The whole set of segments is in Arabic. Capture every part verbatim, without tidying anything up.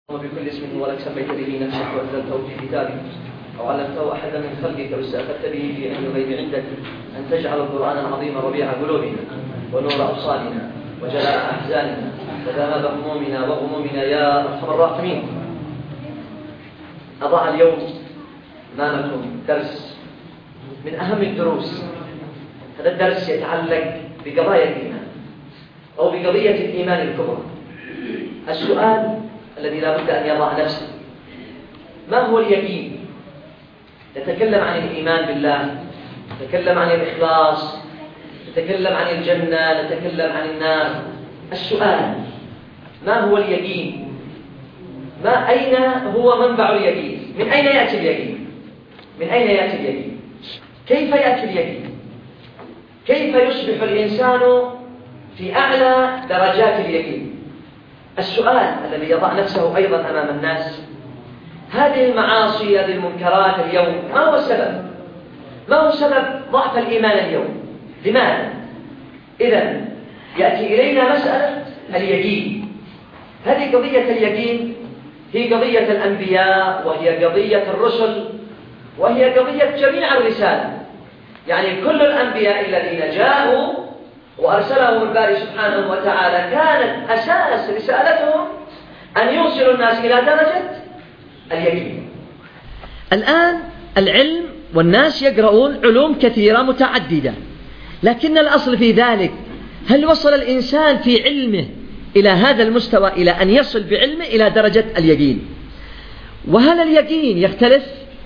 وبكل اسم ولك سميت به نفسك وأنزلته في كتابك أو علمته أحدا من خلقك واستأثرت به في علم الغيب عندك أن تجعل القرآن العظيم ربيع قلوبنا ونور أبصارنا وجلاء أحزاننا وذهاب همومنا وغمومنا يا أرحم الراحمين. أضع اليوم أمامكم درس من أهم الدروس. هذا الدرس يتعلق بقضايا الإيمان أو بقضية الإيمان الكبرى. السؤال الذي لا بد أن يضع نفسه: ما هو اليقين؟ نتكلم عن الإيمان بالله، نتكلم عن الإخلاص، نتكلم عن الجنة، نتكلم عن النار. السؤال: ما هو اليقين؟ ما أين هو منبع اليقين؟ من أين يأتي اليقين؟ من أين يأتي اليقين؟ كيف يأتي اليقين؟ كيف يصبح الإنسان في أعلى درجات اليقين؟ السؤال الذي يضع نفسه أيضا أمام الناس: هذه المعاصي، هذه المنكرات اليوم، ما هو السبب؟ ما هو سبب ضعف الإيمان اليوم؟ لماذا؟ إذن يأتي إلينا مسألة اليقين. هذه قضية اليقين هي قضية الأنبياء، وهي قضية الرسل، وهي قضية جميع الرسالة. يعني كل الأنبياء الذين جاءوا وأرسلهم الباري سبحانه وتعالى كانت أساس رسالتهم أن يوصلوا الناس إلى درجة اليقين. الآن العلم والناس يقرؤون علوم كثيرة متعددة، لكن الأصل في ذلك: هل وصل الإنسان في علمه إلى هذا المستوى، إلى أن يصل بعلمه إلى درجة اليقين؟ وهل اليقين يختلف؟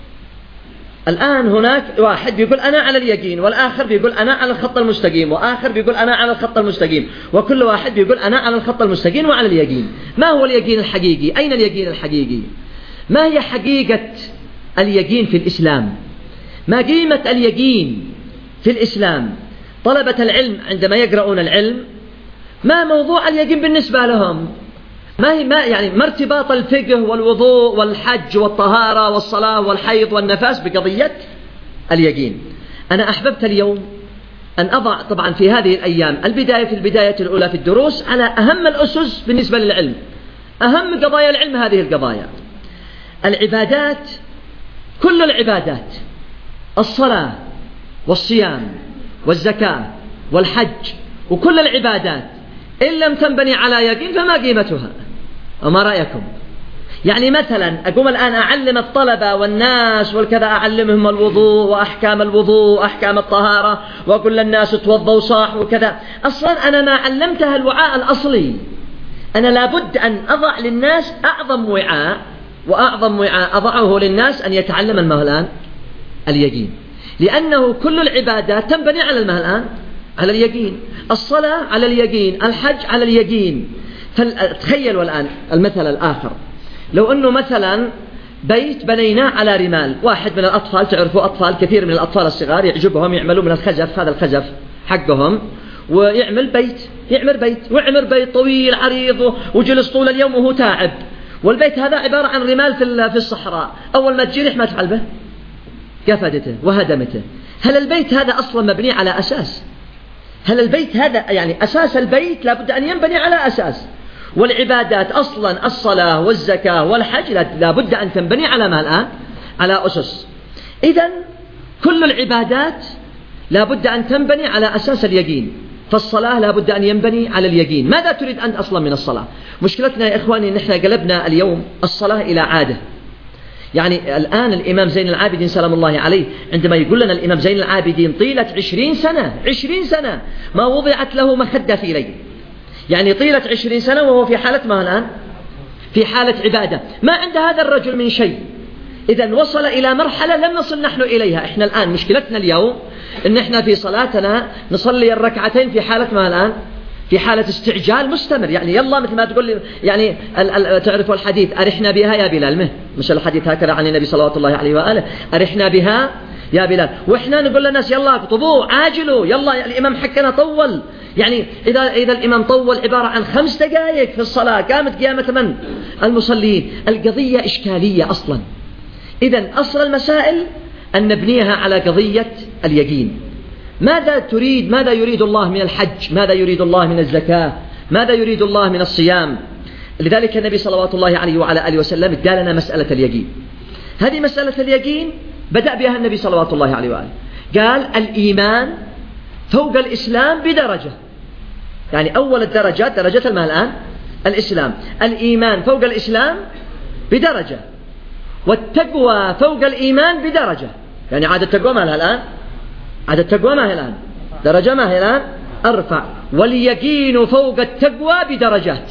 الآن هناك واحد بيقول أنا على اليقين، والآخر بيقول أنا على الخط المستقيم، وآخر بيقول أنا على الخط المستقيم، وكل واحد بيقول أنا على الخط المستقيم وعلى اليقين. ما هو اليقين الحقيقي؟ أين اليقين الحقيقي؟ ما هي حقيقة اليقين في الإسلام؟ ما قيمة اليقين في الإسلام؟ طلبة العلم عندما يقرؤون العلم، ما موضوع اليقين بالنسبة لهم؟ ما هي ما يعني ما ارتباط الفقه والوضوء والحج والطهارة والصلاة والحيض والنفاس بقضية اليقين؟ أنا أحببت اليوم أن أضع طبعا في هذه الأيام البداية في البداية الأولى في الدروس على أهم الأسس بالنسبة للعلم، أهم قضايا العلم. هذه القضايا العبادات، كل العبادات، الصلاة والصيام والزكاة والحج، وكل العبادات إن لم تنبني على يقين فما قيمتها؟ وما رأيكم؟ يعني مثلا أقوم الآن أعلم الطلبة والناس والكذا، أعلمهم الوضوء وأحكام الوضوء وأحكام الطهارة، وأقول للناس توضوا صح وكذا. أصلا أنا ما علمتها الوعاء الأصلي. أنا لابد أن أضع للناس أعظم وعاء، وأعظم وعاء أضعه للناس أن يتعلم المه الآن اليقين، لأنه كل العبادات تنبني على المه الآن على اليقين. الصلاة على اليقين، الحج على اليقين. فتخيلوا الآن المثل الآخر: لو أنه مثلا بيت بنيناه على رمال، واحد من الأطفال، تعرفوا أطفال كثير من الأطفال الصغار يعجبهم يعملوا من الخزف، هذا الخزف حقهم، ويعمل بيت، يعمل بيت ويعمل بيت طويل عريض وجلس طول اليوم وهو تاعب، والبيت هذا عبارة عن رمال في الصحراء. أول ما تجي ريح ما تفعل به، قفدته وهدمته. هل البيت هذا أصلا مبني على أساس؟ هل البيت هذا يعني أساس البيت لابد أن ينبني على أساس؟ والعبادات أصلا الصلاة والزكاة والحج لابد أن تنبني على ما الآن؟ على أسس. إذن كل العبادات لابد أن تنبني على أساس اليقين. فالصلاة لابد أن ينبني على اليقين. ماذا تريد أنت أصلا من الصلاة؟ مشكلتنا يا إخواني إن إحنا قلبنا اليوم الصلاة إلى عادة. يعني الآن الإمام زين العابدين سلام الله عليه عندما يقول لنا الإمام زين العابدين طيلة عشرين سنة عشرين سنة ما وضعت له مخدة في ليل، يعني طيلة عشرين سنة وهو في حالة ما الآن؟ في حالة عبادة. ما عند هذا الرجل من شيء. إذن وصل إلى مرحلة لم نصل نحن إليها. إحنا الآن مشكلتنا اليوم إن إحنا في صلاتنا نصلي الركعتين في حالة ما الآن؟ في حالة استعجال مستمر. يعني يلا مثل ما تقول لي يعني تعرفوا الحديث: أرحنا بها يا بلال. مه مش الحديث هكذا عن النبي صلى الله عليه وآله: أرحنا بها يا بلال. وإحنا نقول للناس يلا طبوا عاجلوا، يلا الإمام حكنا طول. يعني إذا إذا الإمام طول عبارة عن خمس دقائق في الصلاة قامت قيامة من؟ المصلين. القضية إشكالية أصلا. إذن أصل المسائل أن نبنيها على قضية اليقين. ماذا تريد؟ ماذا يريد الله من الحج؟ ماذا يريد الله من الزكاة؟ ماذا يريد الله من الصيام؟ لذلك النبي صلوات الله عليه وعلى آله وسلم ادى لنا مسألة اليقين. هذه مسألة اليقين بدأ بها النبي صلوات الله عليه وآله، قال الإيمان فوق الإسلام بدرجة، يعني أول الدرجات درجة ما الآن الإسلام، الإيمان فوق الإسلام بدرجة، والتقوى فوق الإيمان بدرجة، يعني عاد التقوى ما لها الآن، عاد التقوى ما هي الآن درجة ما هي الآن أرفع، واليقين فوق التقوى بدرجات.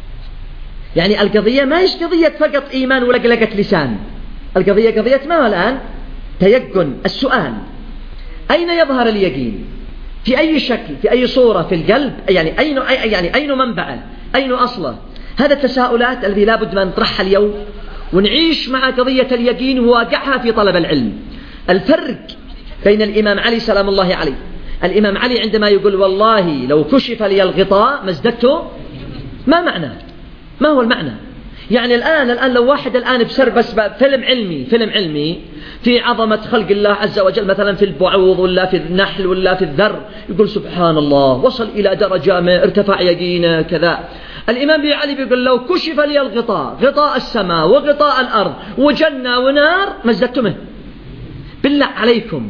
يعني القضية ما هيش قضية فقط إيمان ولقلقة لسان، القضية قضية ما هو الآن تيقن. السؤال أين يظهر اليقين؟ في أي شكل؟ في أي صورة؟ في القلب؟ يعني أين يعني أين منبعه؟ أين أصله؟ هذا التساؤلات التي لا بد من نطرحها اليوم، ونعيش مع قضية اليقين وواقعها في طلب العلم. الفرق بين الإمام علي سلام الله عليه، الإمام علي عندما يقول والله لو كشف لي الغطاء ما ازددت، ما معنى؟ ما هو المعنى؟ يعني الآن الآن لو واحد الآن بسر بس فيلم علمي فيلم علمي في عظمة خلق الله عز وجل، مثلا في البعوض ولا في النحل ولا في الذر، يقول سبحان الله وصل إلى درجة ما ارتفع يقينه كذا. الإمام علي بيقول لو كشف لي الغطاء، غطاء السماء وغطاء الأرض وجنة ونار ما ازددتمه. بالله عليكم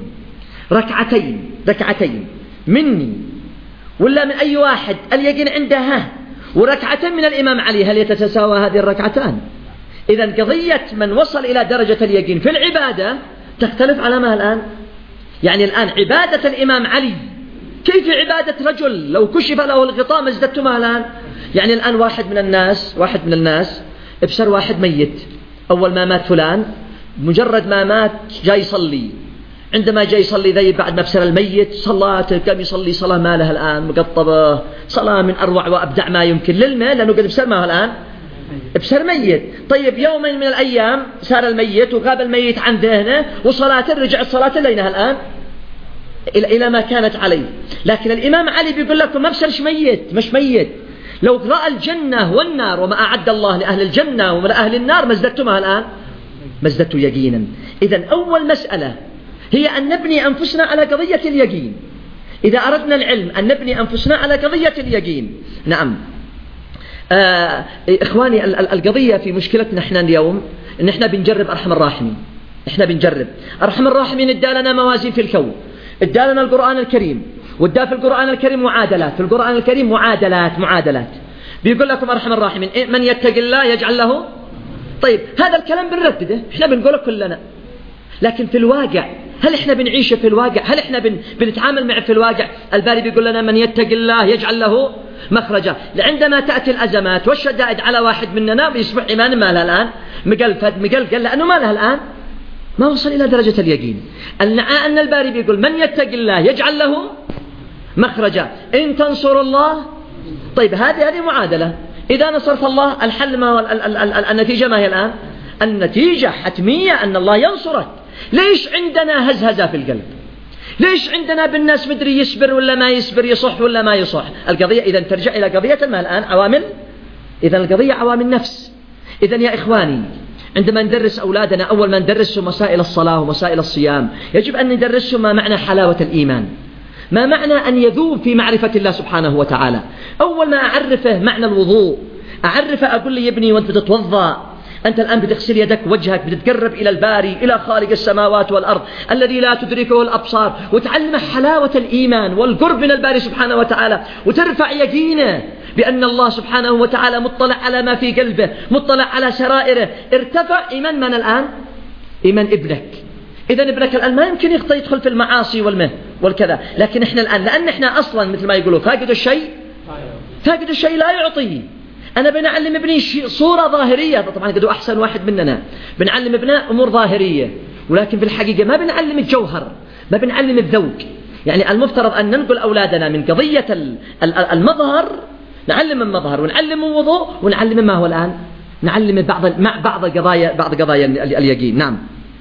ركعتين ركعتين مني ولا من أي واحد اليقين عنده ها، وركعتين من الإمام علي، هل يتساوى هذه الركعتان؟ إذن قضية من وصل إلى درجة اليقين في العبادة تختلف على ما الآن. يعني الآن عبادة الإمام علي كيف عبادة رجل لو كشف له الغطاء ما ازددتما الآن؟ يعني الآن واحد من الناس واحد من الناس ابصر واحد ميت، أول ما مات فلان مجرد ما مات جاي يصلي، عندما جاي يصلي ذي بعد ما بسر الميت صلاته كم يصلي صلاة ما لها الآن مقطبة، صلاة من أروع وأبدع ما يمكن للماء، لأنه قد بسر ما الآن بسر ميت. طيب يوم من الأيام سار الميت وغاب الميت عن ذهنه وصلاته رجعت صلاته لينها الآن إلى إلى ما كانت عليه. لكن الإمام علي بيقول لكم ما بسرش ميت، مش ميت، لو رأى الجنة والنار وما أعد الله لأهل الجنة ولأهل النار ما ازددتمها الآن، ما ازددتوا يقينا. إذن أول مسألة هي أن نبني أنفسنا على قضية اليقين. إذا أردنا العلم أن نبني أنفسنا على قضية اليقين. نعم آه إخواني، القضية في مشكلتنا إحنا اليوم إن إحنا بنجرب أرحم الراحمين، إحنا بنجرب أرحم الراحمين. ادالنا موازين في الكون، ادالنا القرآن الكريم، وادى في القرآن الكريم معادلات، في القرآن الكريم معادلات معادلات بيقول لكم أرحم الراحمين من يتق الله يجعل له. طيب هذا الكلام بنردده، إحنا بنقوله كلنا، لكن في الواقع هل إحنا بنعيش في الواقع؟ هل إحنا بن... بنتعامل معه في الواقع؟ الباري بيقول لنا من يتق الله يجعل له مخرجا. عندما تأتي الأزمات والشدائد على واحد مننا بيصبح إيمان ما لها الآن مقلفد مقلقل، لأنه ما لها الآن ما وصل إلى درجة اليقين. أن الباري بيقول من يتق الله يجعل له مخرجا إن تنصر الله. طيب هذه هذه معادلة، إذا نصرت الله الحل ما النتيجة ما هي الآن؟ النتيجة حتمية أن الله ينصرك. ليش عندنا هزهزة في القلب؟ ليش عندنا بالناس مدري يصبر ولا ما يصبر، يصح ولا ما يصح؟ القضية إذن ترجع إلى قضية ما الآن عوامل، إذن القضية عوامل نفس. إذن يا إخواني عندما ندرس أولادنا أول ما ندرسهم مسائل الصلاة ومسائل الصيام يجب أن ندرسهم ما معنى حلاوة الإيمان، ما معنى أن يذوب في معرفة الله سبحانه وتعالى. أول ما أعرفه معنى الوضوء، أعرفه أقول لي يا ابني وأنت بتتوضأ أنت الآن بتغسل يدك وجهك، بتتقرب إلى الباري إلى خالق السماوات والأرض الذي لا تدركه الأبصار، وتعلم حلاوة الإيمان والقرب من الباري سبحانه وتعالى، وترفع يقينه بأن الله سبحانه وتعالى مطلع على ما في قلبه، مطلع على سرائره. ارتفع إيمان من الآن؟ إيمان ابنك. إذن ابنك الآن ما يمكن يدخل في المعاصي والمه والكذا، لكن إحنا الآن لأن إحنا أصلا مثل ما يقولوا فاقد الشيء فاقد الشيء لا يعطيه. أنا بنعلم ابني صورة ظاهرية، طبعا قدوا أحسن واحد مننا بنعلم ابناء أمور ظاهرية، ولكن في الحقيقة ما بنعلم الجوهر، ما بنعلم الذوق. يعني المفترض أن ننقل أولادنا من قضية المظهر، نعلم المظهر ونعلم الوضوء ونعلم ما هو الآن، نعلم بعض مع بعض قضايا بعض قضايا اليقين. نعم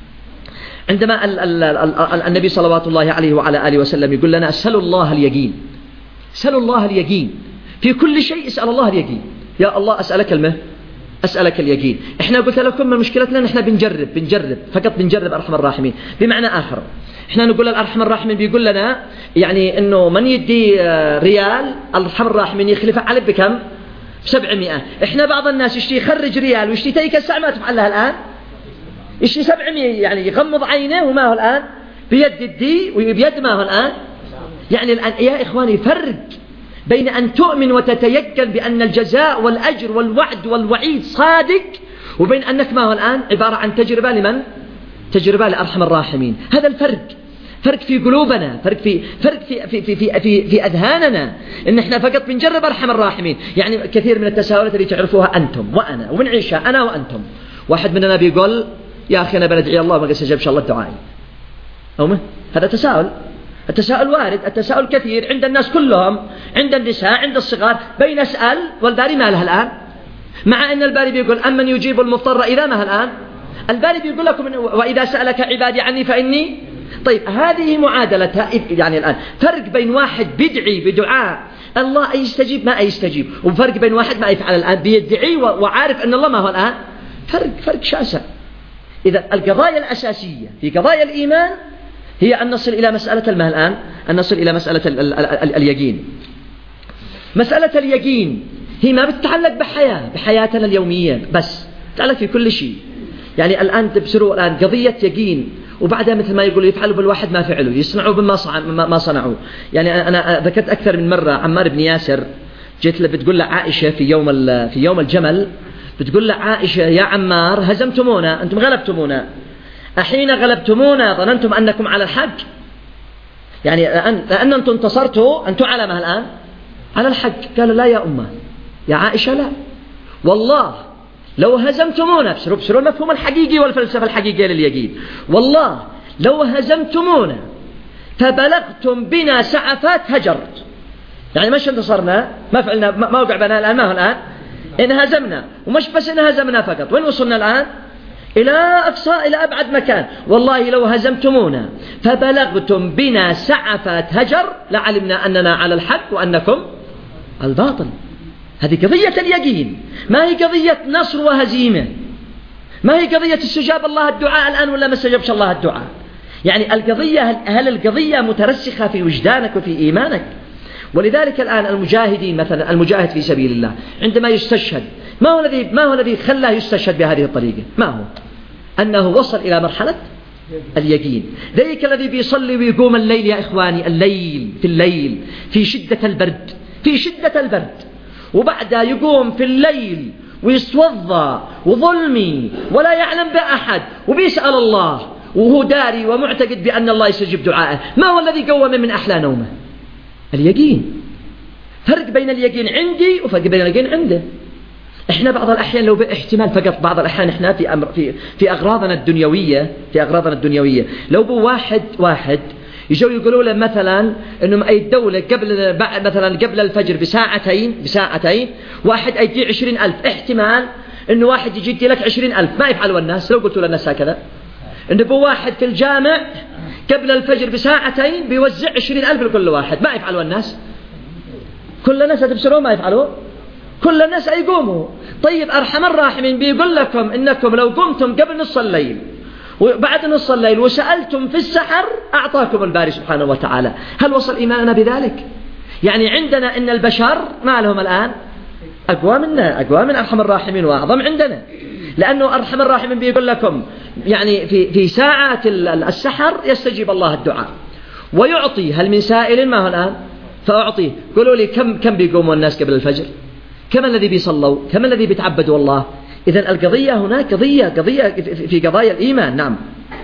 عندما ال ال ال النبي صلوات الله عليه وعلى آله وسلم يقول لنا اسألوا الله اليقين، اسألوا الله اليقين في كل شيء، اسأل الله اليقين. يا الله أسألك المه أسألك اليقين. إحنا قلت لكم من مشكلتنا نحن بنجرب بنجرب فقط بنجرب أرحم الراحمين. بمعنى آخر إحنا نقول الأرحم الراحمين بيقول لنا يعني إنه من يدي ريال الأرحم الراحمين يخلفه عليه بكم؟ سبعمائة. إحنا بعض الناس يشتي يخرج ريال ويشتي تيكسع ما تفعلها الآن، يشتي سبعمائة يعني يغمض عينه وما هو الآن بيد الدي وبيد ما هو الآن. يعني الآن يا إخواني فرق بين أن تؤمن وتتيقن بأن الجزاء والأجر والوعد والوعيد صادق، وبين أنك ما هو الآن عبارة عن تجربة لمن؟ تجربة لأرحم الراحمين. هذا الفرق، فرق في قلوبنا، فرق في فرق في في في في, في, في أذهاننا، إن إحنا فقط بنجرب أرحم الراحمين. يعني كثير من التساؤلات اللي تعرفوها أنتم وأنا وبنعيشها أنا وأنتم. واحد مننا بيقول يا أخي أنا بندعي الله ما استجاب إن شاء الله دعائي، أو ما هذا تساؤل. التساؤل وارد، التساؤل كثير عند الناس كلهم، عند النساء عند الصغار. بين أسأل والباري ما لها الآن، مع أن الباري بيقول أمن يجيب المضطر إذا ما الآن. الباري بيقول لكم وإذا سألك عبادي عني فإني. طيب هذه معادلتها. يعني الآن فرق بين واحد بيدعي بدعاء الله يستجيب ما يستجيب، وفرق بين واحد ما يفعل الآن بيدعي وعارف أن الله ما هو الآن. فرق فرق شاسع. إذا القضايا الأساسية في قضايا الإيمان هي أن نصل إلى مسألة المه الآن، أن نصل إلى مسألة ال ال ال اليقين. مسألة اليقين هي ما بتتعلق بحياة بحياتنا اليومية بس، تتعلق في كل شيء. يعني الآن تبصروا الآن قضية يقين، وبعدها مثل ما يقولوا يفعلوا بالواحد ما فعلوا، يصنعوا بما ما صنعوا. يعني أنا ذكرت أكثر من مرة عمار بن ياسر، جيت له بتقول له عائشة في يوم في يوم الجمل، بتقول له عائشة يا عمار هزمتمونا، أنتم غلبتمونا، أحين غلبتمونا ظننتم أنكم على الحق. يعني لأن, لأن أنتم انتصرتوا أنتم على ما الآن على الحق. قالوا لا يا أمة يا عائشة لا والله لو هزمتمونا، بسروا بسروا المفهوم الحقيقي والفلسفة الحقيقية لليقين. والله لو هزمتمونا فبلغتم بنا سعفات هجرت، يعني مش انتصرنا ما فعلنا ما وقع بنا الآن ما هو الآن انهزمنا، ومش بس انهزمنا فقط، وين وصلنا الآن؟ إلى أقصى إلى أبعد مكان. والله لو هزمتمونا فبلغتم بنا سعفات هجر لعلمنا أننا على الحق وأنكم الباطل. هذه قضية اليقين، ما هي قضية نصر وهزيمة، ما هي قضية استجاب الله الدعاء الآن ولا ما استجابش الله الدعاء. يعني القضية هل القضية مترسخة في وجدانك وفي إيمانك؟ ولذلك الآن المجاهدين مثلا، المجاهد في سبيل الله عندما يستشهد ما هو الذي ما هو الذي خلاه يستشهد بهذه الطريقة؟ ما هو؟ أنه وصل إلى مرحلة اليقين. ذلك الذي بيصلي ويقوم الليل يا إخواني، الليل في الليل في شدة البرد، في شدة البرد، وبعدها يقوم في الليل ويتوضا وظلمي ولا يعلم بأحد وبيسأل الله وهو داري ومعتقد بأن الله يستجيب دعائه. ما هو الذي قوم من أحلى نومه؟ اليقين. فرق بين اليقين عندي وفرق بين اليقين عنده. احنا بعض الأحيان لو باحتمال فقط بعض الأحيان احنا في أمر في في أغراضنا الدنيوية في أغراضنا الدنيوية لو بو واحد واحد يجوا يقولوا له مثلا إنه أي الدولة قبل مثلا قبل الفجر بساعتين بساعتين واحد أيدي عشرين ألف، احتمال إنه واحد يجي يدي لك عشرين ألف، ما يفعلوا الناس لو قلت للناس هكذا؟ إنه بو واحد في الجامع قبل الفجر بساعتين بيوزع عشرين ألف لكل واحد، ما يفعلوا الناس؟ كل الناس هتبصروا ما يفعلوا؟ كل الناس يقوموا. طيب أرحم الراحمين بيقول لكم إنكم لو قمتم قبل نص الليل وبعد نص الليل وسألتم في السحر أعطاكم الباري سبحانه وتعالى. هل وصل إيماننا بذلك؟ يعني عندنا إن البشر ما لهم الآن أقوى منا، أقوى من أرحم الراحمين وأعظم عندنا، لأنه أرحم الراحمين بيقول لكم يعني في في ساعات السحر يستجيب الله الدعاء ويعطي. هل من سائل ما هو الآن فأعطيه؟ قولوا لي كم كم بيقوموا الناس قبل الفجر؟ كم الذي بيصلوا؟ كم الذي بيتعبدوا الله؟ إذن القضية هناك قضية قضية في قضايا الإيمان. نعم.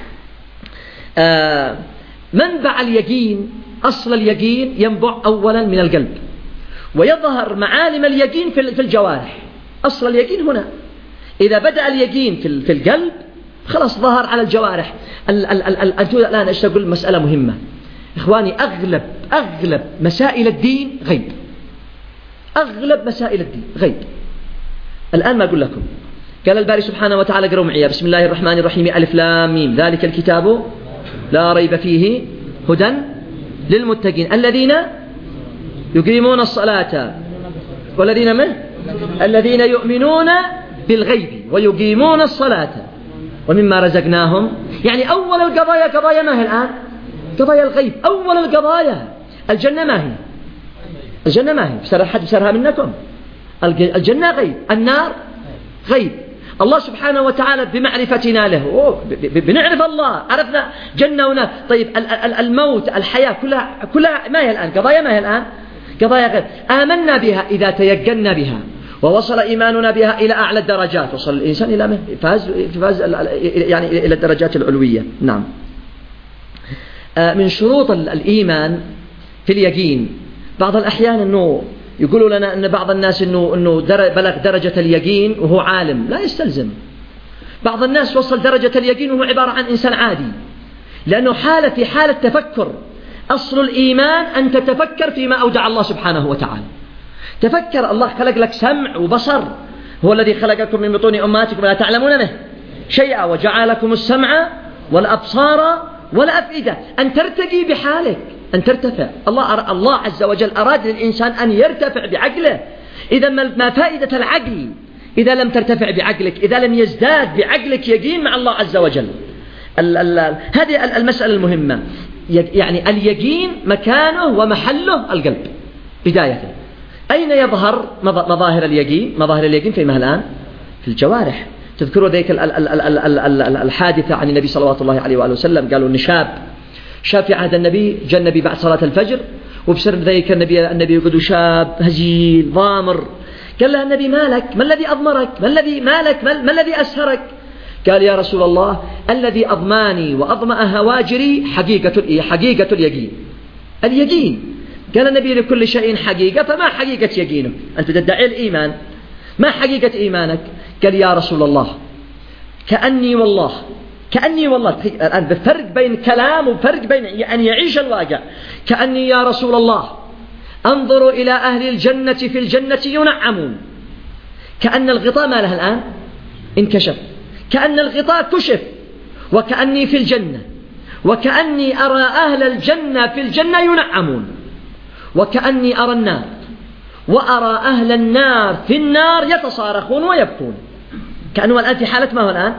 آه منبع اليقين، أصل اليقين ينبع أولا من القلب، ويظهر معالم اليقين في الجوارح. أصل اليقين هنا، إذا بدأ اليقين في في القلب خلاص ظهر على الجوارح. أنتم الآن أشتغل أقول مسألة مهمة إخواني، أغلب أغلب مسائل الدين غيب، أغلب مسائل الدين غيب. الآن ما أقول لكم، قال الباري سبحانه وتعالى قرأوا معي بسم الله الرحمن الرحيم ألف لام ميم ذلك الكتاب لا ريب فيه هدى للمتقين الذين يقيمون الصلاة والذين من الذين يؤمنون بالغيب ويقيمون الصلاة ومما رزقناهم. يعني أول القضايا قضايا ما هي الآن؟ قضايا الغيب. أول القضايا الجنة ما هي؟ الجنة ما هي؟ بسر حد بسرها منكم؟ الجنة غيب، النار غيب. الله سبحانه وتعالى بمعرفتنا له بنعرف الله، عرفنا جنة ونار. طيب الموت، الحياة، كلها كلها ما هي الآن قضايا ما هي الآن قضايا غيب. آمنا بها إذا تيقنا بها ووصل إيماننا بها إلى أعلى الدرجات، وصل الإنسان إلى فاز فاز يعني إلى الدرجات العلوية. نعم. من شروط الإيمان في اليقين بعض الأحيان أنه يقولوا لنا أن بعض الناس أنه أنه بلغ درجة اليقين وهو عالم، لا يستلزم. بعض الناس وصل درجة اليقين وهو عبارة عن إنسان عادي، لأنه حالة في حالة تفكر. أصل الإيمان أن تتفكر فيما أودع الله سبحانه وتعالى. تفكر، الله خلق لك سمع وبصر، هو الذي خلقكم من بطون أمهاتكم لا تعلمون به شيئا وجعل لكم السمع والأبصار والأفئدة. أن ترتقي بحالك، أن ترتفع. الله الله عز وجل أراد للإنسان أن يرتفع بعقله. إذا ما فائدة العقل إذا لم ترتفع بعقلك، إذا لم يزداد بعقلك يقين مع الله عز وجل؟ هذه المسألة المهمة. يعني اليقين مكانه ومحله القلب بداية. أين يظهر مظاهر اليقين؟ مظاهر اليقين فيما الآن في الجوارح. تذكروا ذيك الحادثة عن النبي صلوات الله عليه وآله وسلم، قالوا إن شاب شاب في عهد النبي جاء النبي بعد صلاة الفجر، وبسر ذيك النبي النبي يقول شاب هزيل ضامر. قال له النبي مالك؟ ما الذي أضمرك؟ ما الذي مالك؟ ما, ما الذي أسهرك؟ قال يا رسول الله الذي أضماني وأضمأ هواجري حقيقة حقيقة اليقين. اليقين. قال النبي لكل شيء حقيقة، فما حقيقة يقينك؟ أنت تدعي الإيمان، ما حقيقة إيمانك؟ قال يا رسول الله كأني والله كأني والله. الآن بفرق بين كلام وفرق بين أن يعيش الواقع. كأني يا رسول الله أنظر إلى أهل الجنة في الجنة ينعمون. كأن الغطاء ما له الآن انكشف، كأن الغطاء كشف، وكأني في الجنة، وكأني أرى أهل الجنة في الجنة ينعمون، وكأني أرى النار وأرى أهل النار في النار يتصارخون ويبكون. كأنه الآن في حالة ما هو الآن؟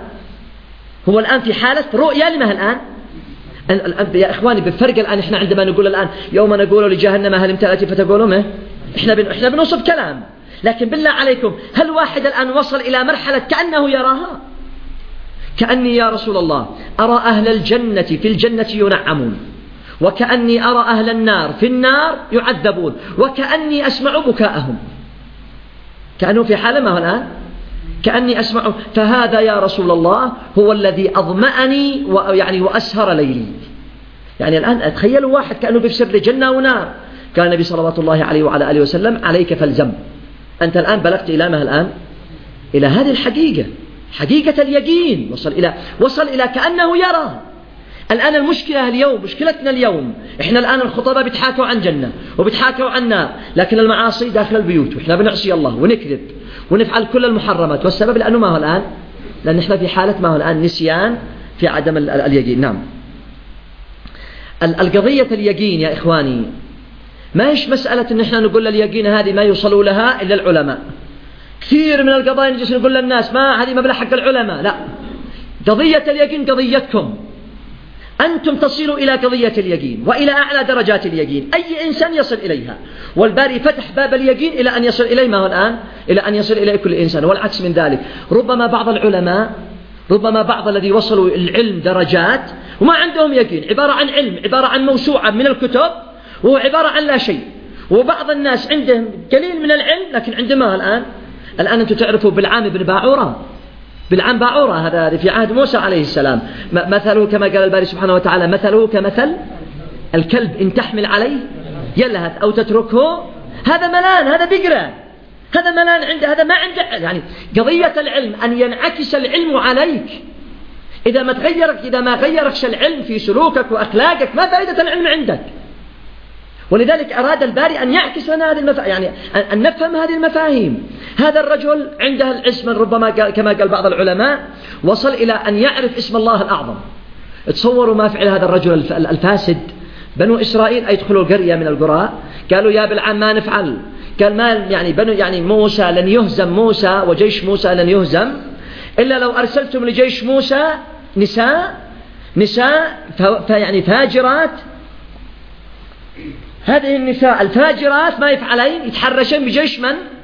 هو الآن في حالة رؤية لما الآن؟ الآن يا إخواني بالفرق الآن. إحنا عندما نقول الآن يوم نقول لجهنم هل امتلأت فتقولوا ما إحنا بن... إحنا بنوصف كلام، لكن بالله عليكم هل واحد الآن وصل إلى مرحلة كأنه يراها؟ كأني يا رسول الله أرى أهل الجنة في الجنة ينعمون، وكأني أرى أهل النار في النار يعذبون، وكأني أسمع بكاءهم. كأنه في حالة ما هو الآن؟ كأني أسمع. فهذا يا رسول الله هو الذي أضمأني ويعني وأسهر ليلي. يعني الآن أتخيلوا واحد كأنه بيفسر لجنة ونار. قال النبي صلوات الله عليه وعلى آله وسلم عليك فالزم. أنت الآن بلغت إلى ما الآن؟ إلى هذه الحقيقة، حقيقة اليقين. وصل إلى وصل إلى كأنه يرى. الآن المشكلة اليوم، مشكلتنا اليوم إحنا الآن الخطباء بيتحاكوا عن جنة وبيتحاكوا عن نار، لكن المعاصي داخل البيوت، وإحنا بنعصي الله ونكذب ونفعل كل المحرمات. والسبب لأنه ما هو الآن؟ لأن إحنا في حالة ما هو الآن نسيان، في عدم اليقين. نعم. القضية اليقين يا إخواني ما هيش مسألة إن إحنا نقول اليقين هذه ما يوصلوا لها إلا العلماء. كثير من القضايا نجلس نقول للناس ما هذه مبلغ حق العلماء. لا، قضية اليقين قضيتكم أنتم. تصلوا إلى قضية اليقين وإلى أعلى درجات اليقين. أي إنسان يصل إليها، والباري فتح باب اليقين إلى أن يصل إليه ما هو الآن؟ إلى أن يصل إليه كل إنسان. والعكس من ذلك، ربما بعض العلماء ربما بعض الذي وصلوا العلم درجات وما عندهم يقين، عبارة عن علم، عبارة عن موسوعة من الكتب، وهو عبارة عن لا شيء. وبعض الناس عندهم قليل من العلم لكن عندما الآن الآن أنتم تعرفوا بالعام بن باعورة. بالعام باعورة هذا في عهد موسى عليه السلام. مثله كما قال الباري سبحانه وتعالى مثله كمثل الكلب إن تحمل عليه يلهث أو تتركه. هذا ملان، هذا بقرة، هذا ملان عنده، هذا ما عنده. يعني قضية العلم أن ينعكس العلم عليك. إذا ما تغيرك إذا ما غيركش العلم في سلوكك وأخلاقك ما فائدة العلم عندك. ولذلك أراد الباري أن يعكس لنا هذه المفاهيم، يعني أن نفهم هذه المفاهيم. هذا الرجل عنده الاسم ربما كما قال بعض العلماء وصل إلى أن يعرف اسم الله الأعظم. تصوروا ما فعل هذا الرجل الفاسد. بنو إسرائيل يدخلوا قرية من القرى، قالوا يا بالعام ما نفعل. قال ما يعني بنو يعني موسى لن يهزم موسى وجيش موسى لن يهزم إلا لو أرسلتم لجيش موسى نساء نساء يعني فاجرات. هذه النساء الفاجرات ما يفعلين؟ يتحرشن بجيش من؟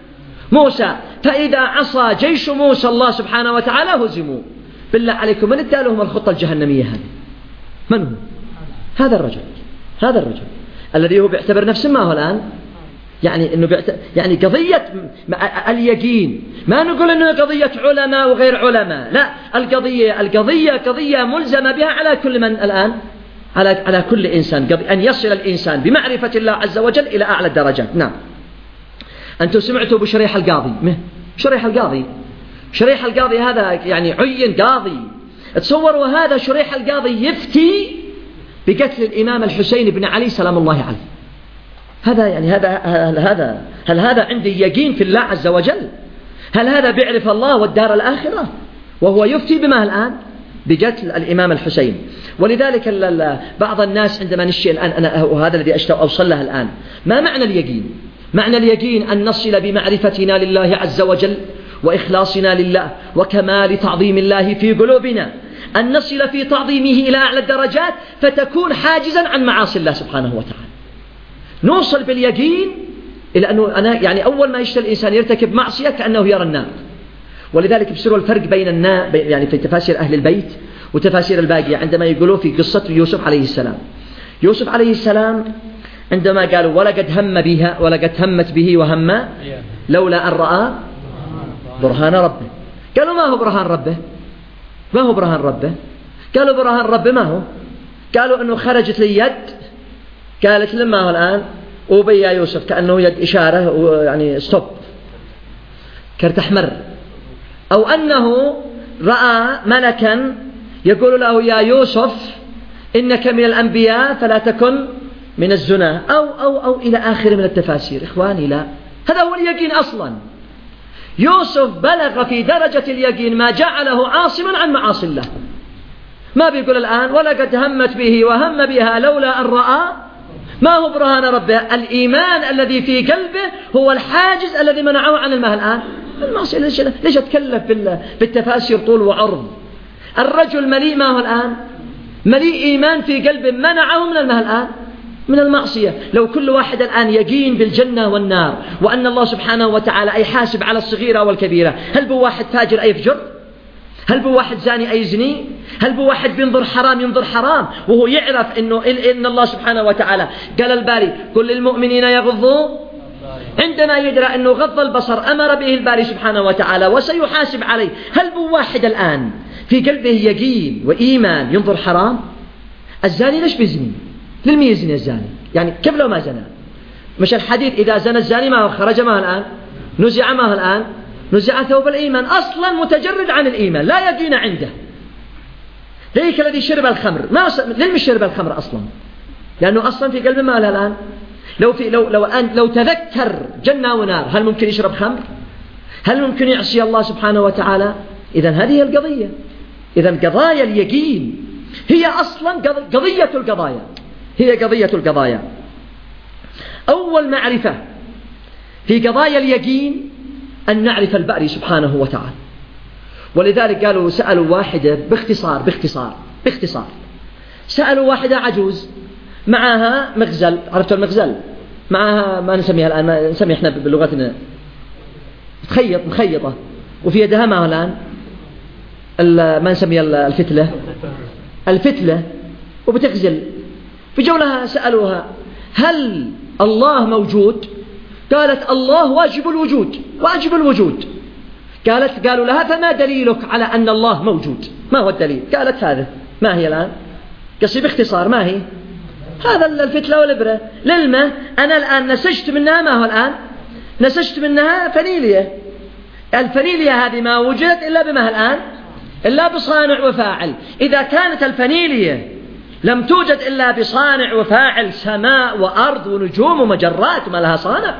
موسى فإذا عصى جيش موسى الله سبحانه وتعالى هزموا. بالله عليكم من ادى لهم الخطة الجهنمية هذه؟ من هو؟ هذا الرجل هذا الرجل الذي هو بيعتبر نفسه ما هو الآن يعني إنه بيعت... يعني قضية اليقين، ما نقول إنه قضية علماء وغير علماء، لا، القضية القضية قضية ملزمة بها على كل من الآن، على على كل إنسان، أن يصل الإنسان بمعرفة الله عز وجل إلى أعلى الدرجات. نعم. أنتم سمعتوا بشريح القاضي؟ شريح القاضي شريح القاضي هذا يعني عين قاضي، تصوروا هذا شريح القاضي يفتي بقتل الإمام الحسين بن علي سلام الله عليه. هذا يعني هذا هل هذا هل هذا عندي يقين في الله عز وجل؟ هل هذا بيعرف الله والدار الآخرة وهو يفتي بما الآن بقتل الإمام الحسين؟ ولذلك بعض الناس عندما نشي الآن أنا وهذا الذي أوصل له الآن، ما معنى اليقين؟ معنى اليقين أن نصل بمعرفتنا لله عز وجل وإخلاصنا لله وكمال تعظيم الله في قلوبنا، أن نصل في تعظيمه إلى أعلى الدرجات فتكون حاجزا عن معاصي الله سبحانه وتعالى. نوصل باليقين إلى أنه أنا يعني أول ما يشتى الإنسان يرتكب معصية كأنه يرى النار. ولذلك بسروا الفرق بين النار يعني في تفاسير أهل البيت وتفاسير الباقية عندما يقولوا في قصة يوسف عليه السلام. يوسف عليه السلام عندما قالوا ولقد هم بها ولقد همت به وهم لولا أن رأى برهان ربه، قالوا ما هو برهان ربه؟ ما هو برهان ربه؟ قالوا برهان ربه ما هو؟ قالوا أنه خرجت لي يد قالت لما هو الآن وبي يا يوسف كأنه يد إشارة يعني ستوب كرت أحمر، أو أنه رأى ملكا يقول له يا يوسف إنك من الأنبياء فلا تكن من الزنا، أو أو أو إلى آخر من التفاسير. إخواني لا، هذا هو اليقين أصلا. يوسف بلغ في درجة اليقين ما جعله عاصما عن معاصي الله. ما بيقول الآن ولقد همت به وهم بها لولا أن رأى ما هو برهان ربه؟ الإيمان الذي في قلبه هو الحاجز الذي منعه عن المال الآن المعصية. ليش ليش أتكلف بالتفاسير طول وعرض؟ الرجل مليء ما هو الآن؟ مليء إيمان في قلبه منعه من المال الآن من المعصية. لو كل واحد الآن يقين بالجنة والنار وأن الله سبحانه وتعالى أي حاسب على الصغيرة والكبيرة، هل بو واحد فاجر أي يفجر؟ هل بو واحد زاني أي يزني؟ هل بو واحد بينظر حرام ينظر حرام وهو يعرف إنه إن الله سبحانه وتعالى قال الباري كل المؤمنين يغضوا؟ عندما يدرى أنه غض البصر أمر به الباري سبحانه وتعالى وسيحاسب عليه، هل بو واحد الآن في قلبه يقين وإيمان ينظر حرام؟ الزاني ليش بيزني؟ للمي يزني الزاني؟ يعني كيف لو ما زنى؟ مش الحديث إذا زنى الزاني ما هو خرج ما هو الآن؟ نزع ما هو الآن؟ نزع ثوب الإيمان، أصلا متجرد عن الإيمان لا يقين عنده. ذلك الذي شرب الخمر ما للمي شرب الخمر أصلا؟ لأنه أصلا في قلبه ما له الآن؟ لو في لو لو أن لو تذكر جنة ونار هل ممكن يشرب خمر؟ هل ممكن يعصي الله سبحانه وتعالى؟ إذا هذه القضية. إذا قضايا اليقين هي أصلا قضية القضايا، هي قضية القضايا. أول معرفة في قضايا اليقين أن نعرف الباري سبحانه وتعالى. ولذلك قالوا سألوا واحدة باختصار باختصار باختصار سألوا واحدة عجوز معها مغزل، عرفت المغزل؟ معها ما نسميها الآن، ما نسميها إحنا بلغتنا تخيط مخيطة، وفي يدها ما هو الآن ما نسميها الفتلة الفتلة وبتغزل. في جولها سألوها هل الله موجود؟ قالت الله واجب الوجود واجب الوجود. قالت قالوا لها فما دليلك على أن الله موجود؟ ما هو الدليل؟ قالت هذا. ما هي الآن؟ قصي باختصار ما هي؟ هذا الفتلة والإبرة للماء. أنا الآن نسجت منها ما هو الآن؟ نسجت منها فانيليا. الفانيليا هذه ما وجدت إلا بما الآن؟ إلا بصانع وفاعل. إذا كانت الفانيليا لم توجد إلا بصانع وفاعل، سماء وأرض ونجوم ومجرات ما لها صانع،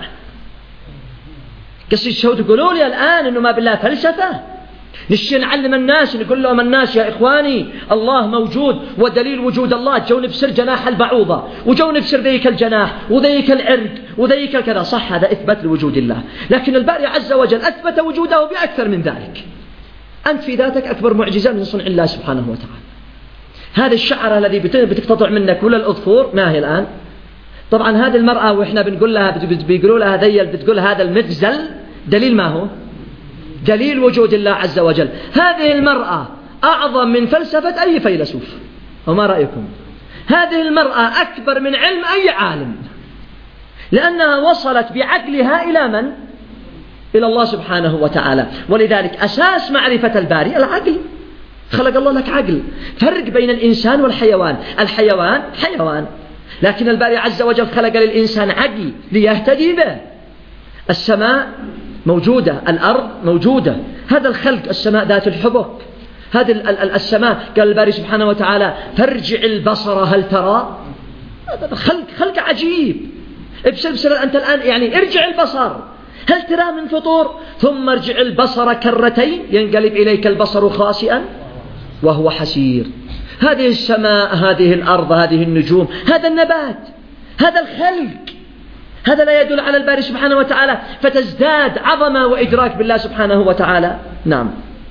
قصي شو تقولوا لي الآن إنه ما بالله فلسفة؟ نشي نعلم الناس نقول لهم الناس يا إخواني الله موجود ودليل وجود الله جو نفسر جناح البعوضة وجو نفسر ذيك الجناح وذيك العرق وذيك الكذا، صح هذا إثبات لوجود الله، لكن الباري عز وجل أثبت وجوده بأكثر من ذلك. أنت في ذاتك أكبر معجزة من صنع الله سبحانه وتعالى. هذا الشعر الذي بتقتطع منك كل الأظفور ما هي الآن؟ طبعا هذه المرأة وإحنا بنقول لها بيقولوا لها ذيل بتقول هذا المغزل دليل ما هو؟ دليل وجود الله عز وجل. هذه المرأة أعظم من فلسفة أي فيلسوف، وما رأيكم؟ هذه المرأة أكبر من علم أي عالم، لأنها وصلت بعقلها إلى من؟ إلى الله سبحانه وتعالى. ولذلك أساس معرفة الباري العقل. خلق الله لك عقل. فرق بين الإنسان والحيوان. الحيوان حيوان، لكن الباري عز وجل خلق للإنسان عقل ليهتدي به. السماء موجودة، الأرض موجودة، هذا الخلق. السماء ذات الحبك، هذه السماء قال الباري سبحانه وتعالى فارجع البصر هل ترى. هذا خلق خلق عجيب. ابسل ابسل أنت الآن يعني ارجع البصر هل ترى من فطور، ثم ارجع البصر كرتين ينقلب إليك البصر خاسئا وهو حسير. هذه السماء، هذه الأرض، هذه النجوم، هذا النبات، هذا الخلق، هذا لا يدل على الباري سبحانه وتعالى، فتزداد عظمة وإدراك بالله سبحانه وتعالى. نعم.